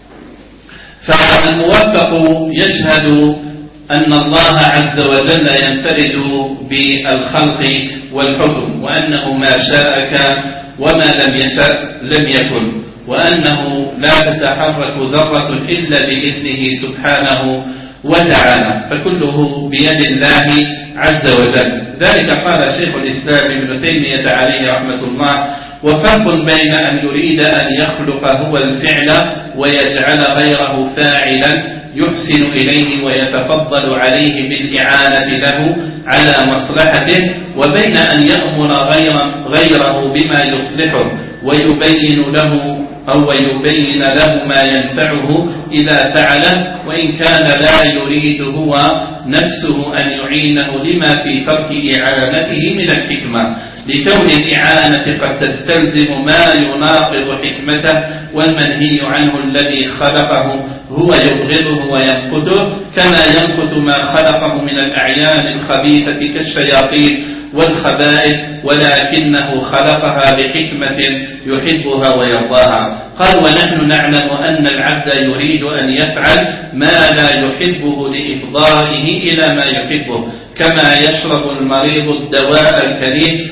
فالموفق يشهد أن الله عز وجل ينفرد بالخلق والحكم، وأنه ما شاء كان وما لم يشأ لم يكن، وأنه لا تتحرك ذرة إلا بإذنه سبحانه وتعالى، فكله بيد الله عز وجل. ذلك قال شيخ الإسلام ابن تيمية عليه رحمة الله: وفرق بين أن يريد أن يخلق هو الفعل ويجعل غيره فاعلا يحسن إليه ويتفضل عليه بالإعانة له على مصلحته، وبين أن يأمر غيره بما يصلحه ويبين له ما ينفعه إذا فعله، وإن كان لا يريد هو نفسه أن يعينه لما في ترك إعانته من الحكمة، لكون الإعانة قد تستلزم ما يناقض حكمته، والمنهي عنه الذي خلقه هو يبغضه ويمقته كما يمقت ما خلقه من الأعيان الخبيثة كالشياطين والخبائث، ولكنه خلقها بحكمة يحبها ويرضاها. قال: ونحن نعلم أن العبد يريد أن يفعل ما لا يحبه لإفضائه إلى ما يحبه، كما يشرب المريض الدواء الكريم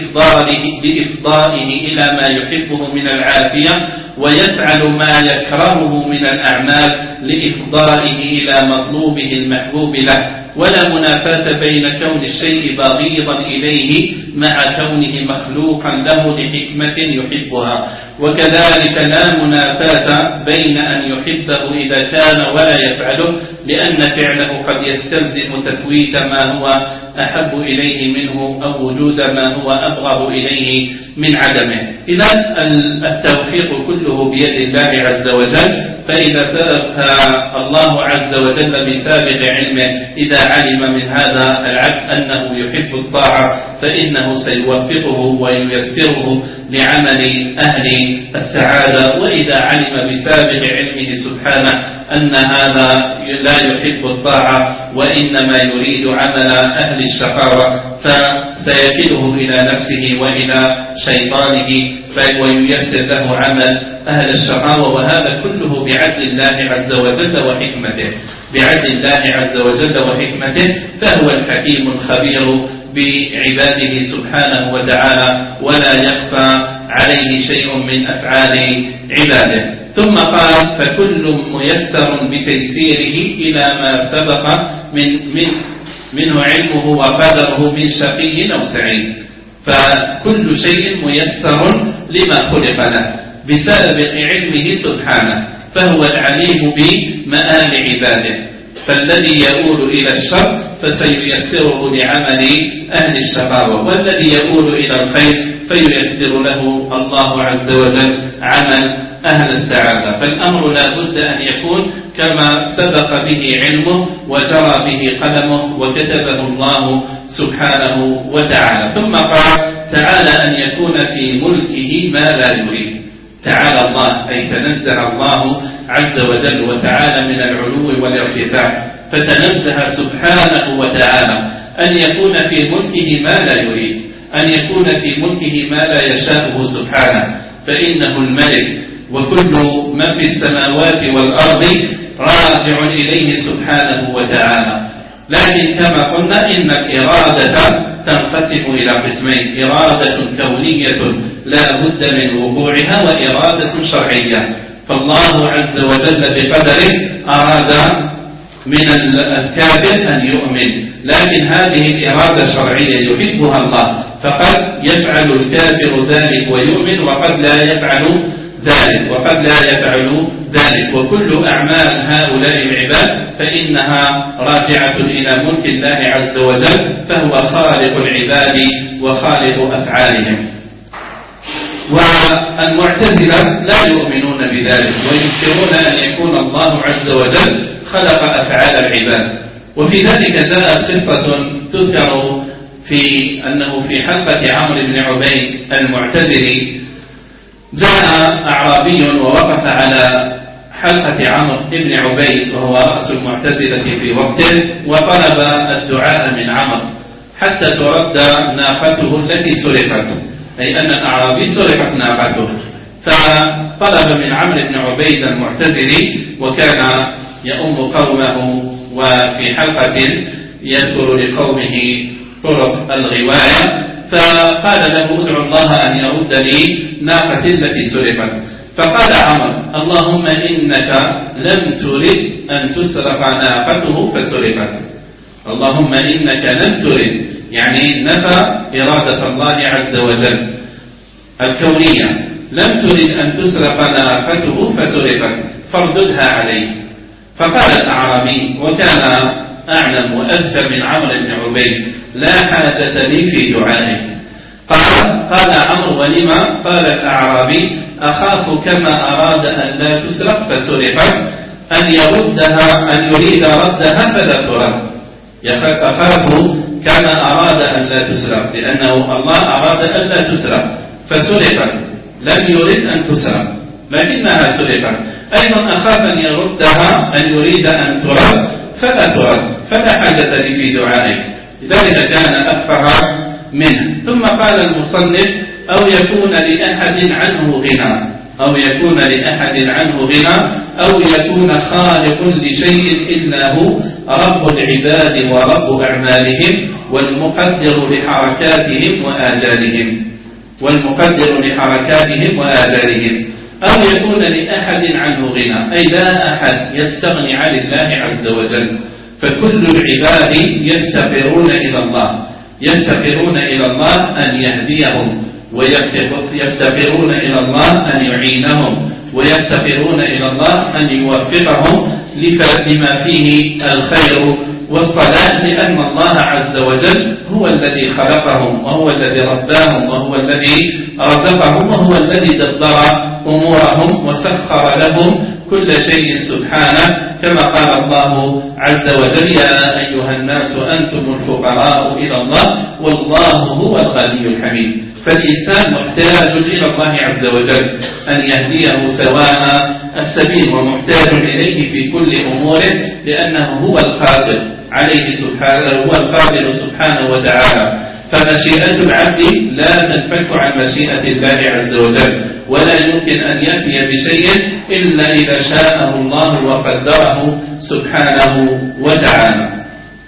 لإفضائه إلى ما يحبه من العافية، ويفعل ما يكرهه من الأعمال لإفضائه إلى مطلوبه المحبوب له. ولا منافاة بين كون الشيء بغيضا إليه مع كونه مخلوقا له لحكمة يحبها، وكذلك لا منافاة بين أن يحبه إذا كان ولا يفعله، لأن فعله قد يستلزم تفويت ما هو أحب إليه منه أو وجود ما هو أبغض إليه من عدمه. إذا التوفيق كله بيد الله عز وجل، فإذا سبق الله عز وجل بسابق علمه إذا علم من هذا العبد أنه يحب الطاعة فإنه سيوفقه وييسره لعمل أهل السعادة، وإذا علم بسابق علمه سبحانه أن هذا لا يحب الطاعة وإنما يريد عمل أهل الشقاوة فسيكله إلى نفسه وإلى شيطانه وييسر له عمل أهل الشقاوة. وهذا كله بعدل الله عز وجل وحكمته، بعدل الله عز وجل وحكمته، فهو الحكيم الخبير بعباده سبحانه وتعالى، ولا يخفى عليه شيء من أفعال عباده. ثم قال: فكل ميسر بتيسيره إلى ما سبق منه علمه وقدره من شقي أو سعيد، فكل شيء ميسر لما خلق له بسابق علمه سبحانه، فهو العليم بمآل عباده، فالذي يؤول إلى الشر فسييسره لعمل أهل الشقاوة، والذي يؤول إلى الخير فييسر له الله عز وجل عمل أهل السعادة. فالأمر لا بد أن يكون كما سبق به علمه وجرى به قلمه وكتبه الله سبحانه وتعالى. ثم قال تعالى: أن يكون في ملكه ما لا يريد. تعالى الله أي تنزه الله عز وجل وتعالى من العلو والارتفاع، فتنزه سبحانه وتعالى أن يكون في ملكه ما لا يريد، أن يكون في ملكه ما لا يشاءه سبحانه، فإنه الملك، وكل ما في السماوات والأرض راجع إليه سبحانه وتعالى. لكن كما قلنا إن الإرادة تنقسم إلى قسمين: إرادة كونية لا بد من وقوعها، وإرادة شرعية. فالله عز وجل بقدره أراد من الكافر أن يؤمن، لكن هذه الإرادة شرعية يحبها الله، فقد يفعل الكافر ذلك ويؤمن، وقد لا يفعل ذلك، وكل أعمال هؤلاء العباد فإنها راجعة إلى ملك الله عز وجل، فهو خالق العباد وخالق أفعالهم. والمعتزلة لا يؤمنون بذلك، وينكرون أن يكون الله عز وجل خلق أفعال العباد. وفي ذلك جاءت قصة تذكر أنه في حلقة عمرو بن عبيد المعتزلي جاء أعرابي ووقف على حلقة عمرو بن عبيد وهو رأس المعتزلة في وقته، وطلب الدعاء من عمرو حتى ترد ناقته التي سرقت، أي أن الأعرابي سرقت ناقته، فطلب من عمرو بن عبيد المعتزلي وكان يؤم قومه وفي حلقة يذكر لقومه طرق الغواية، فقال له ادعو الله أن يرد لي ناقتي التي سرقت. فقال عمرو اللهم إنك لم ترد أن تسرق ناقته فسرقت. اللهم إنك لم ترد يعني نفى إرادة الله عز وجل الكونية، لم ترد أن تسرق ناقته فسرقت فارددها عليه. فقال الأعرابي وكان أعلم وأذكى من عمرو بن عبيد لا حاجة لي في دعائك. قال عمرو ولما؟ قال الأعرابي أخاف كما أراد أن لا تسرق فسرقت أن يريد ردها فلا ترد. أخاف كما أراد أن لا تسرق، لأنه الله أراد أن لا تسرق فسرقت، لم يرد أن تسرق لكنها سرقت. أيضا أخاف أن يردها، أن يريد أن ترد فلا ترد، فلا حاجة لي في دعائك. لذلك كان أفقه منه. ثم قال المصنف أو يكون لأحد عنه غنى، أو يكون لأحد عنه غنى، أو يكون خالق لشيء إلا هو رب العباد ورب أعمالهم والمقدر لحركاتهم وآجالهم أو يكون لأحد عنه غنى، أي لا أحد يستغني عن الله عز وجل، فكل العباد يفتقرون إلى الله أن يهديهم، ويفتقرون إلى الله أن يعينهم، ويفتقرون إلى الله أن يوفقهم لما فيه الخير والصلاح، لأن الله عز وجل هو الذي خلقهم وهو الذي رباهم وهو الذي رزقهم وهو الذي دبر أمورهم وسخر لهم كل شيء سبحانه، كما قال الله عز وجل يا أيها الناس أنتم الفقراء إلى الله والله هو الغني الحميد. فالإنسان محتاج إلى الله عز وجل أن يهديه سواء السبيل، ومحتاج إليه في كل أموره، لأنه هو القادر عليه سبحانه، هو القادر سبحانه وتعالى. فمشيئة العبد لا تنفك عن مشيئة الله عز وجل، ولا يمكن أن يأتي بشيء إلا إذا شاءه الله وقدره سبحانه وتعالى.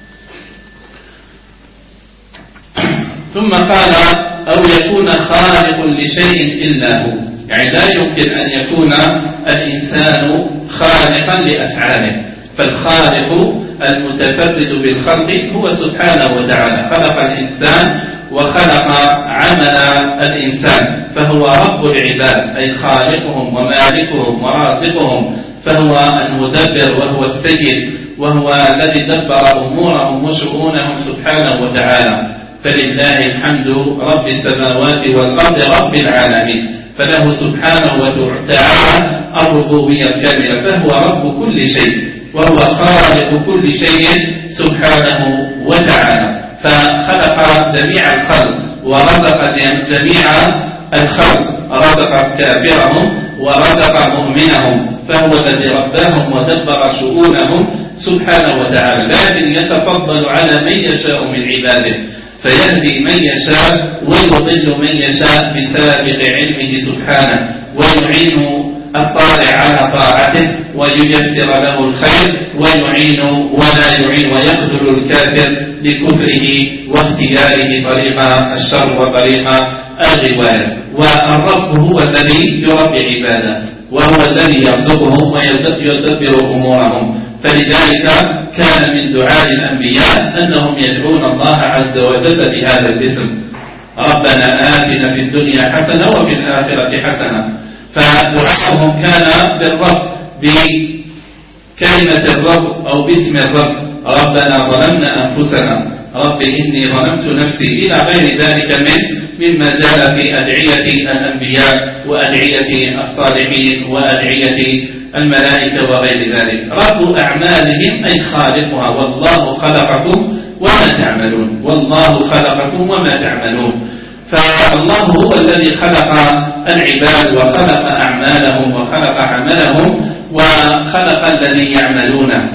ثم قال أو يكون خالق لشيء إلا هو، يعني لا يمكن أن يكون الإنسان خالقا لأفعاله، فالخالق المتفرد بالخلق هو سبحانه وتعالى، خلق الإنسان وخلق عمل الإنسان، فهو رب العباد أي خالقهم ومالكهم ورازقهم، فهو المدبر وهو السيد، وهو الذي دبر أمورهم وشؤونهم سبحانه وتعالى. فلله الحمد رب السماوات والأرض رب العالمين، فله سبحانه وتعالى الربوبية الكاملة، فهو رب كل شيء وهو خالق كل شيء سبحانه وتعالى. فخلق جميع الخلق ورزق جميع الخلق، رزق كافرهم ورزق مؤمنهم، فهو الذي رباهم ودبر شؤونهم سبحانه وتعالى، لكن يتفضل على من يشاء من عباده، فيهدي من يشاء ويضل من يشاء بسابق علمه سبحانه، ويعين الطالع على طاعته وييسر له الخير، ويعين ولا يعين، ويخذل الكافر لكفره واختياره طريق الشر وطريق الغواية. والرب هو الذي يربي عباده، وهو الذي يرزقهم ويدبر أمورهم. فلذلك كان من دعاء الأنبياء أنهم يدعون الله عز وجل بهذا الاسم، ربنا آتنا في الدنيا حسنة وفي الآخرة حسنة. فدعاءهم كان بالرب، بكلمة الرب أو باسم الرب، ربنا ظلمنا أنفسنا، رب إني ظلمت نفسي، إلى غير ذلك مما جاء في أدعية الأنبياء وأدعية الصالحين وأدعية الملائكة وغير ذلك. رب أعمالهم أي خالقها، والله خلقكم وما تعملون، والله خلقكم وما تعملون. فالله هو الذي خلق العباد وخلق أعمالهم وخلق عملهم، وخلق الذي يعملونه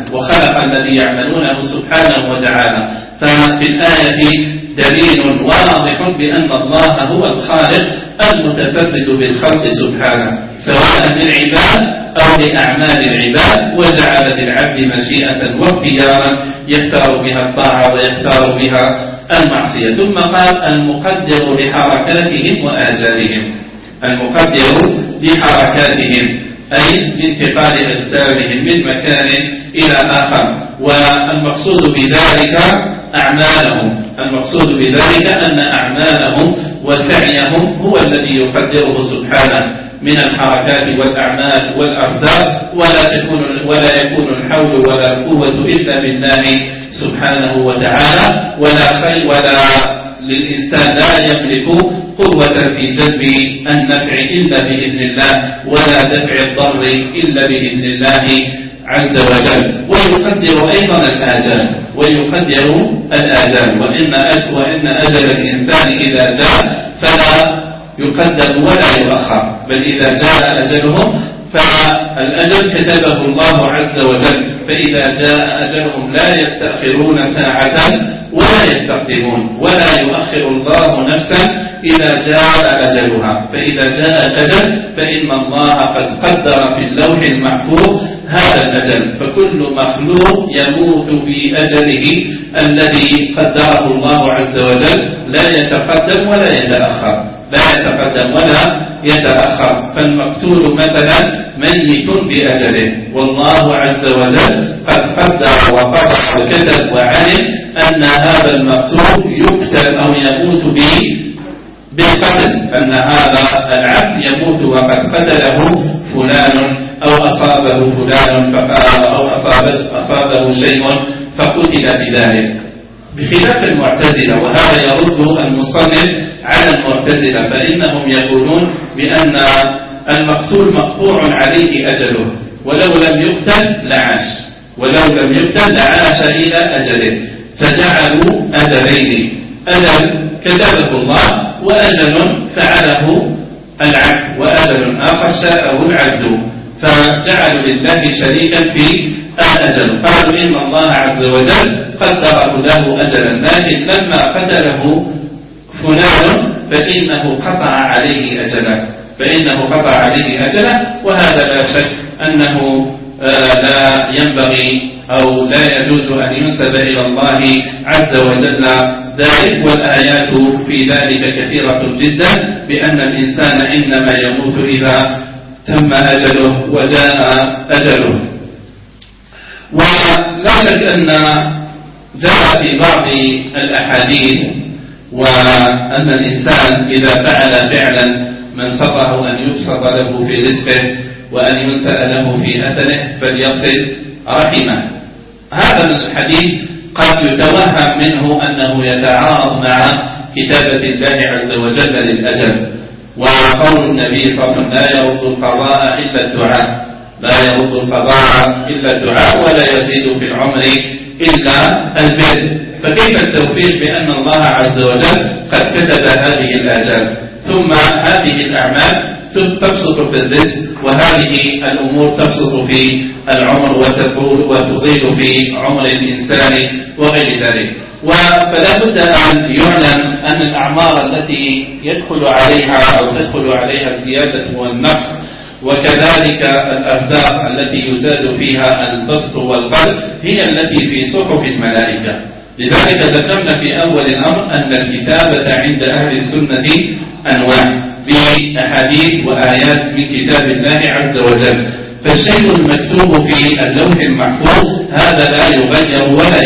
سبحانه وتعالى. ففي الآية دليل واضح بأن الله هو الخالق المتفرد بالخلق سبحانه، سواء للعباد أو لأعمال العباد، وجعل للعبد مشيئة واختيارا يختار بها الطاعة ويختار بها المعصية. ثم قال المقدر لحركاتهم وآجالهم، المقدر لحركاتهم أي لانتقال أجسامهم من مكان إلى آخر، والمقصود بذلك أعمالهم، المقصود بذلك أن أعمالهم وسعيهم هو الذي يقدره سبحانه من الحركات والأعمال والأرزاق، ولا يكون الحول ولا القوة إلا بالله سبحانه وتعالى، ولا للإنسان لا يملك قوة في جلب النفع إلا بإذن الله، ولا دفع الضر إلا بإذن الله عز وجل. ويقدر أيضا الآجال، وإن أجل الإنسان إذا جاء فلا يقدم ولا يؤخر، بل إذا جاء أجلهم فالأجل كتبه الله عز وجل، فإذا جاء أجلهم لا يستأخرون ساعة ولا يستقدمون، ولا يؤخر الله نفسا إذا جاء أجلها. فإذا جاء الأجل فإن الله قد قدر في اللوح المحفوظ هذا الأجل، فكل مخلوق يموت بأجله الذي قدره الله عز وجل، لا يتقدم ولا يتأخر. فالمقتول مثلا ميت بأجله، والله عز وجل قد قدر وقدر وكتب وعلم أن هذا المقتول يقتل أو يموت بالقتل، أن هذا العبد يموت وقد قتله فلان أو أصابه فلان فقال أو أصابه شيء فقتل بذلك، بخلاف المعتزلة. وهذا يرد المصنف على المعتزلة، فإنهم يقولون بأن المقتول مقطوع عليه أجله، ولو لم يقتل لعاش إلى أجله، فجعلوا أجلين، أجل كتبه الله وأجل فعله العبد، وأجل آخر شاءه العبد، فجعلوا لله شريكا في الأجل. قالوا إن الله عز وجل قدره له أجلا، لكن لما قتله فلان فإنه قطع عليه أجله، وهذا لا شك أنه لا ينبغي أو لا يجوز أن ينسب إلى الله عز وجل ذلك. والآيات في ذلك كثيرة جدا، بأن الإنسان إنما يموت إذا تم أجله وجاء أجله. ولا شك أن جاء في بعض الأحاديث وأن الإنسان إذا فعل فعلا من سره أن يبسط له في رزقه وأن ينسأ له في أثره فليصل رحمه. هذا الحديث قد يتوهم منه أنه يتعارض مع كتابة الله عز وجل للأجل، وقول النبي صلى الله عليه وسلم لا يرد القضاء إلا الدعاء ولا يزيد في العمر إلا البر. فكيف التوفيق بأن الله عز وجل قد كتب هذه الآجال، ثم هذه الأعمال تبسط في الرزق، وهذه الأمور تبسط في العمر وتطيل في عمر الإنسان وغير ذلك. فلا بد أن يعلم أن الأعمار التي يدخل عليها الزيادة والنقص، وكذلك الأرزاق التي يزاد فيها البسط والقدر، هي التي في صحف الملائكة. لذلك ذكرنا في أول الأمر أن الكتابة عند أهل السنة أنواع بأحاديث وآيات من كتاب الله عز وجل. فالشيء المكتوب في اللوح المحفوظ هذا لا يغير ولا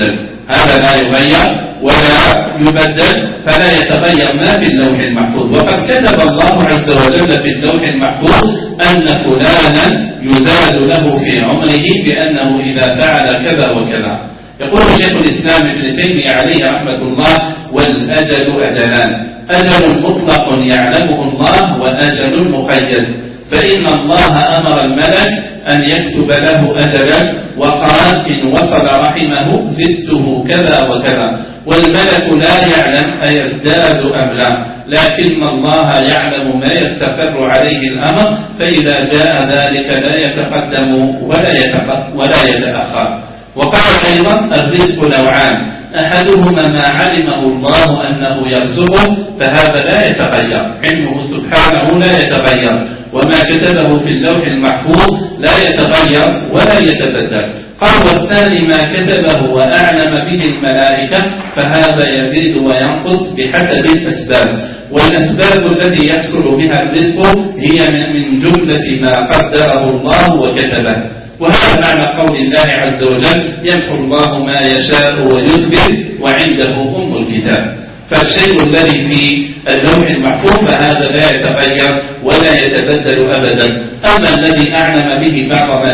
يبدل، فلا يتغير ما في اللوح المحفوظ. وقد كتب الله عز وجل في اللوح المحفوظ أن فلانا يزاد له في عمره بأنه إذا فعل كذا وكذا. يقول شيخ الإسلام ابن تيمية عليه رحمة الله: والأجل أجلان، أجل مطلق يعلمه الله، وأجل مقيد. فإن الله أمر الملك أن يكتب له أجلا، وقال إن وصل رحمه زدته كذا وكذا، والملك لا يعلم أيزداد أم لا، لكن الله يعلم ما يستقر عليه الأمر، فإذا جاء ذلك لا يتقدم ولا يتأخر. وقال أيضا الرزق نوعان، أحدهما ما علمه الله أنه يرزقه فهذا لا يتغير، علمه سبحانه لا يتغير، وما كتبه في اللوح المحفوظ لا يتغير ولا يتبدل. قال والثاني ما كتبه وأعلم به الملائكة فهذا يزيد وينقص بحسب الأسباب، والأسباب التي يحصل بها الرزق هي من جملة ما قدره الله وكتبه. وهذا معنى قول الله عز وجل يمحو الله ما يشاء ويثبت وعنده أم الكتاب. فالشيء الذي في اللوح المحفوظ فهذا لا يتغير ولا يتبدل أبدا. أما الذي أعلم به بعض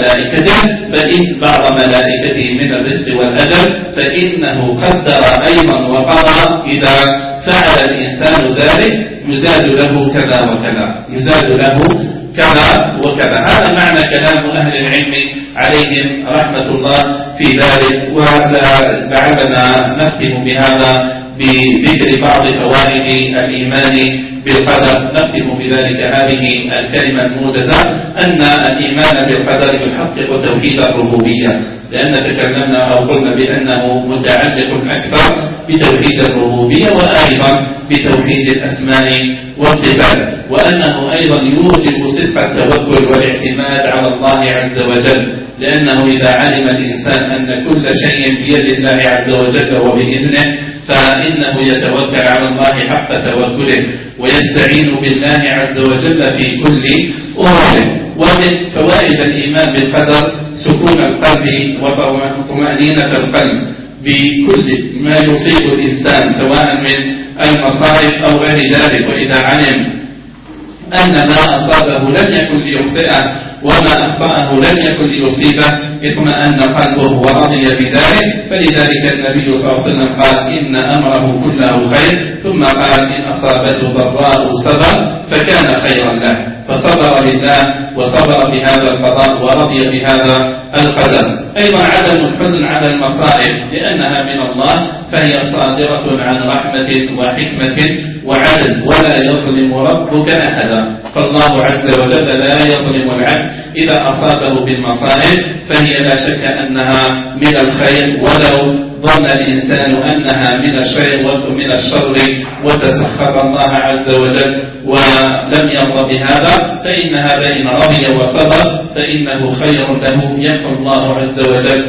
ملائكته من الرزق والأجل فإنه قدر أيضا وقضى إذا فعل الإنسان ذلك يزاد له كذا وكذا، يزاد له كذا وكذا. هذا معنى كلام أهل العلم عليهم رحمة الله في ذلك. ولعلنا نختم بهذا بذكر بعض فوائد الإيمان بالقدر. نختم في ذلك هذه الكلمة الموجزة أن الإيمان بالقدر يحقق توحيد الربوبية، لأن تكلمنا أو قلنا بأنه متعلق أكثر بتوحيد الربوبية وأيضا بتوحيد الأسماء والصفات، وأنه أيضا يوجب صدق التوكل والاعتماد على الله عز وجل، لأنه إذا علم الإنسان أن كل شيء بيد الله عز وجل وبإذنه فإنه يتوكل على الله حق توكله ويستعين بالله عز وجل في كل أموره. ومن فوائد الإيمان بالقدر سكون القلب وطمأنينة القلب بكل ما يصيب الإنسان سواء من المصائب أو غير ذلك. وإذا علم أن ما أصابه لم يكن ليخطئه وما أخطأه لم يكن ليصيبه اطمأن قلبه ورضي بذلك. فلذلك النبي صلى الله عليه وسلم قال إن أمره كله خير، ثم قال إن أصابته ضراء صبر فكان خيرا له، فصبر لله وصبر بهذا القضاء ورضي بهذا القدر. أيضا عدم الحزن على المصائب لأنها من الله، فهي صادرة عن رحمة وحكمة وعدل، ولا يظلم ربك أحدا. فالله عز وجل لا يظلم العبد إذا أصابه بالمصائب، فهي لا شك أنها من الخير، ولو ظن الإنسان أنها من الشر وتسخط الله عز وجل ولم يرضى بهذا فإن هذا إن رضي وصبر فإنه خير له، يمحو الله عز وجل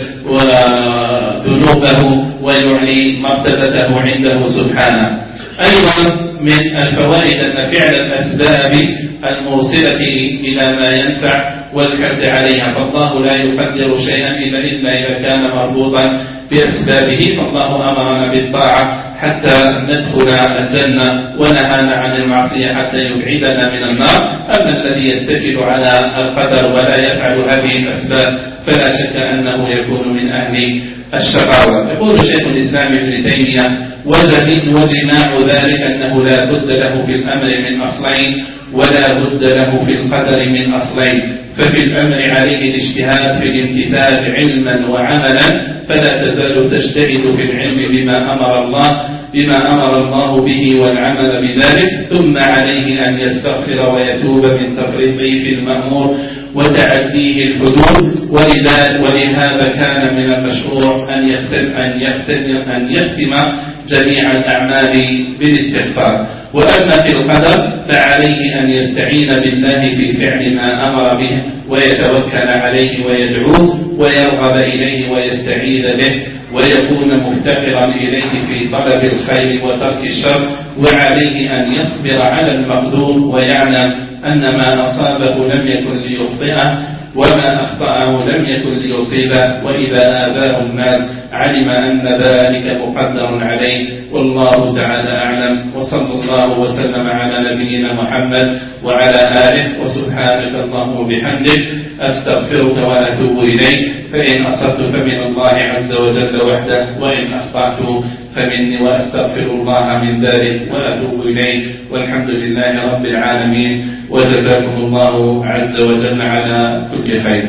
وذنوبه ويعلي مرتبته عنده سبحانه. أيضا من الفوائد أن فعل الأسباب الموصلة إلى ما ينفع والحرص عليها، فالله لا يقدر شيئا إلا إذا كان مربوطا بأسبابه. فالله أمرنا بالطاعة حتى ندخل الجنة ونهانا عن المعصية حتى يبعدنا من النار. أما الذي يتكل على القدر ولا يفعل هذه الأسباب فلا شك أنه يكون من أهل الشقاوة. يقول شيخ الإسلام ابن تيمية وجماع ذلك أنه لا بد له في الأمر من أصلين ولا بد له في القدر من أصلين. ففي الأمر عليه الاجتهاد في الامتثال علما وعملا، فلا تزال تجتهد في العلم بما أمر الله به والعمل بذلك، ثم عليه أن يستغفر ويتوب من تفريطه في المأمور وتعديه الحدود. ولهذا كان من المشروع أن يختم جميع الأعمال بالاستغفار. وأما في القدر فعليه أن يستعين بالله في فعل ما أمر به ويتوكل عليه ويدعوه ويرغب إليه ويستعيذ به ويكون مفتقرا إليه في طلب الخير وترك الشر. وعليه أن يصبر على المقدور ويعلم أن ما أصابه لم يكن ليخطئه وما أخطأه لم يكن ليصيبه، وإذا آذاه الناس علم أن ذلك مقدر عليه. والله تعالى أعلم، وصلى الله وسلم على نبينا محمد وعلى آله. وسبحانك اللهم وبحمدك أستغفرك وأتوب إليك. فإن أصبت فمن الله عز وجل وحده، وإن أخطأت فمني وأستغفر الله من ذلك وأتوب إليه. والحمد لله رب العالمين، وجزاكم الله عز وجل على كل خير.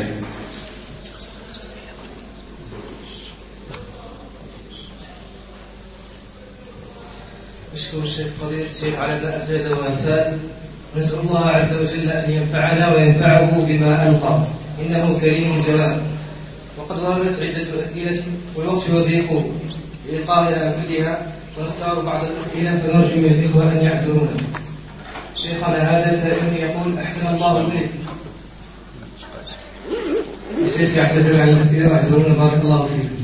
أشكر الشيخ فضيلة الشيخ على ما أجاد وأفاد. نسأل الله عز وجل أن ينفعنا وينفعه بما ألقى، إنه كريم جواد. وقد وردت عدة أسئلة والوقت يضيق لإلقائها كلها، ونختار بعض الأسئلة فنرجو من الإخوة أن يعذرونا. شيخنا هذا سائل يقول: أحسن الله إليك. الشيخ يعتذر عن الأسئلة واعذرونا بارك الله فيكم.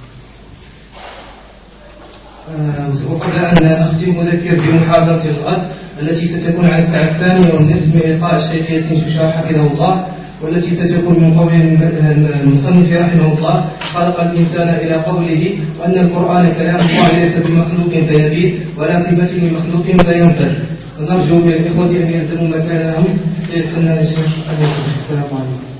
وقبل أن أختم أذكر بمحاضرة الغد التي ستكون على الساعة 2:30 من إلقاء الشيخ ياسين شوشار حفظه الله، والتي ستكون من قول المصنف رحمه الله: خلق الإنسان إلى قوله وأن القرآن كلام الله ليس بمخلوق فيبيد ولا في مثل مخلوق فينفذ. ونرجو من الإخوة أن يلزموا مكانهم ليسنى الشيخ. السلام عليكم.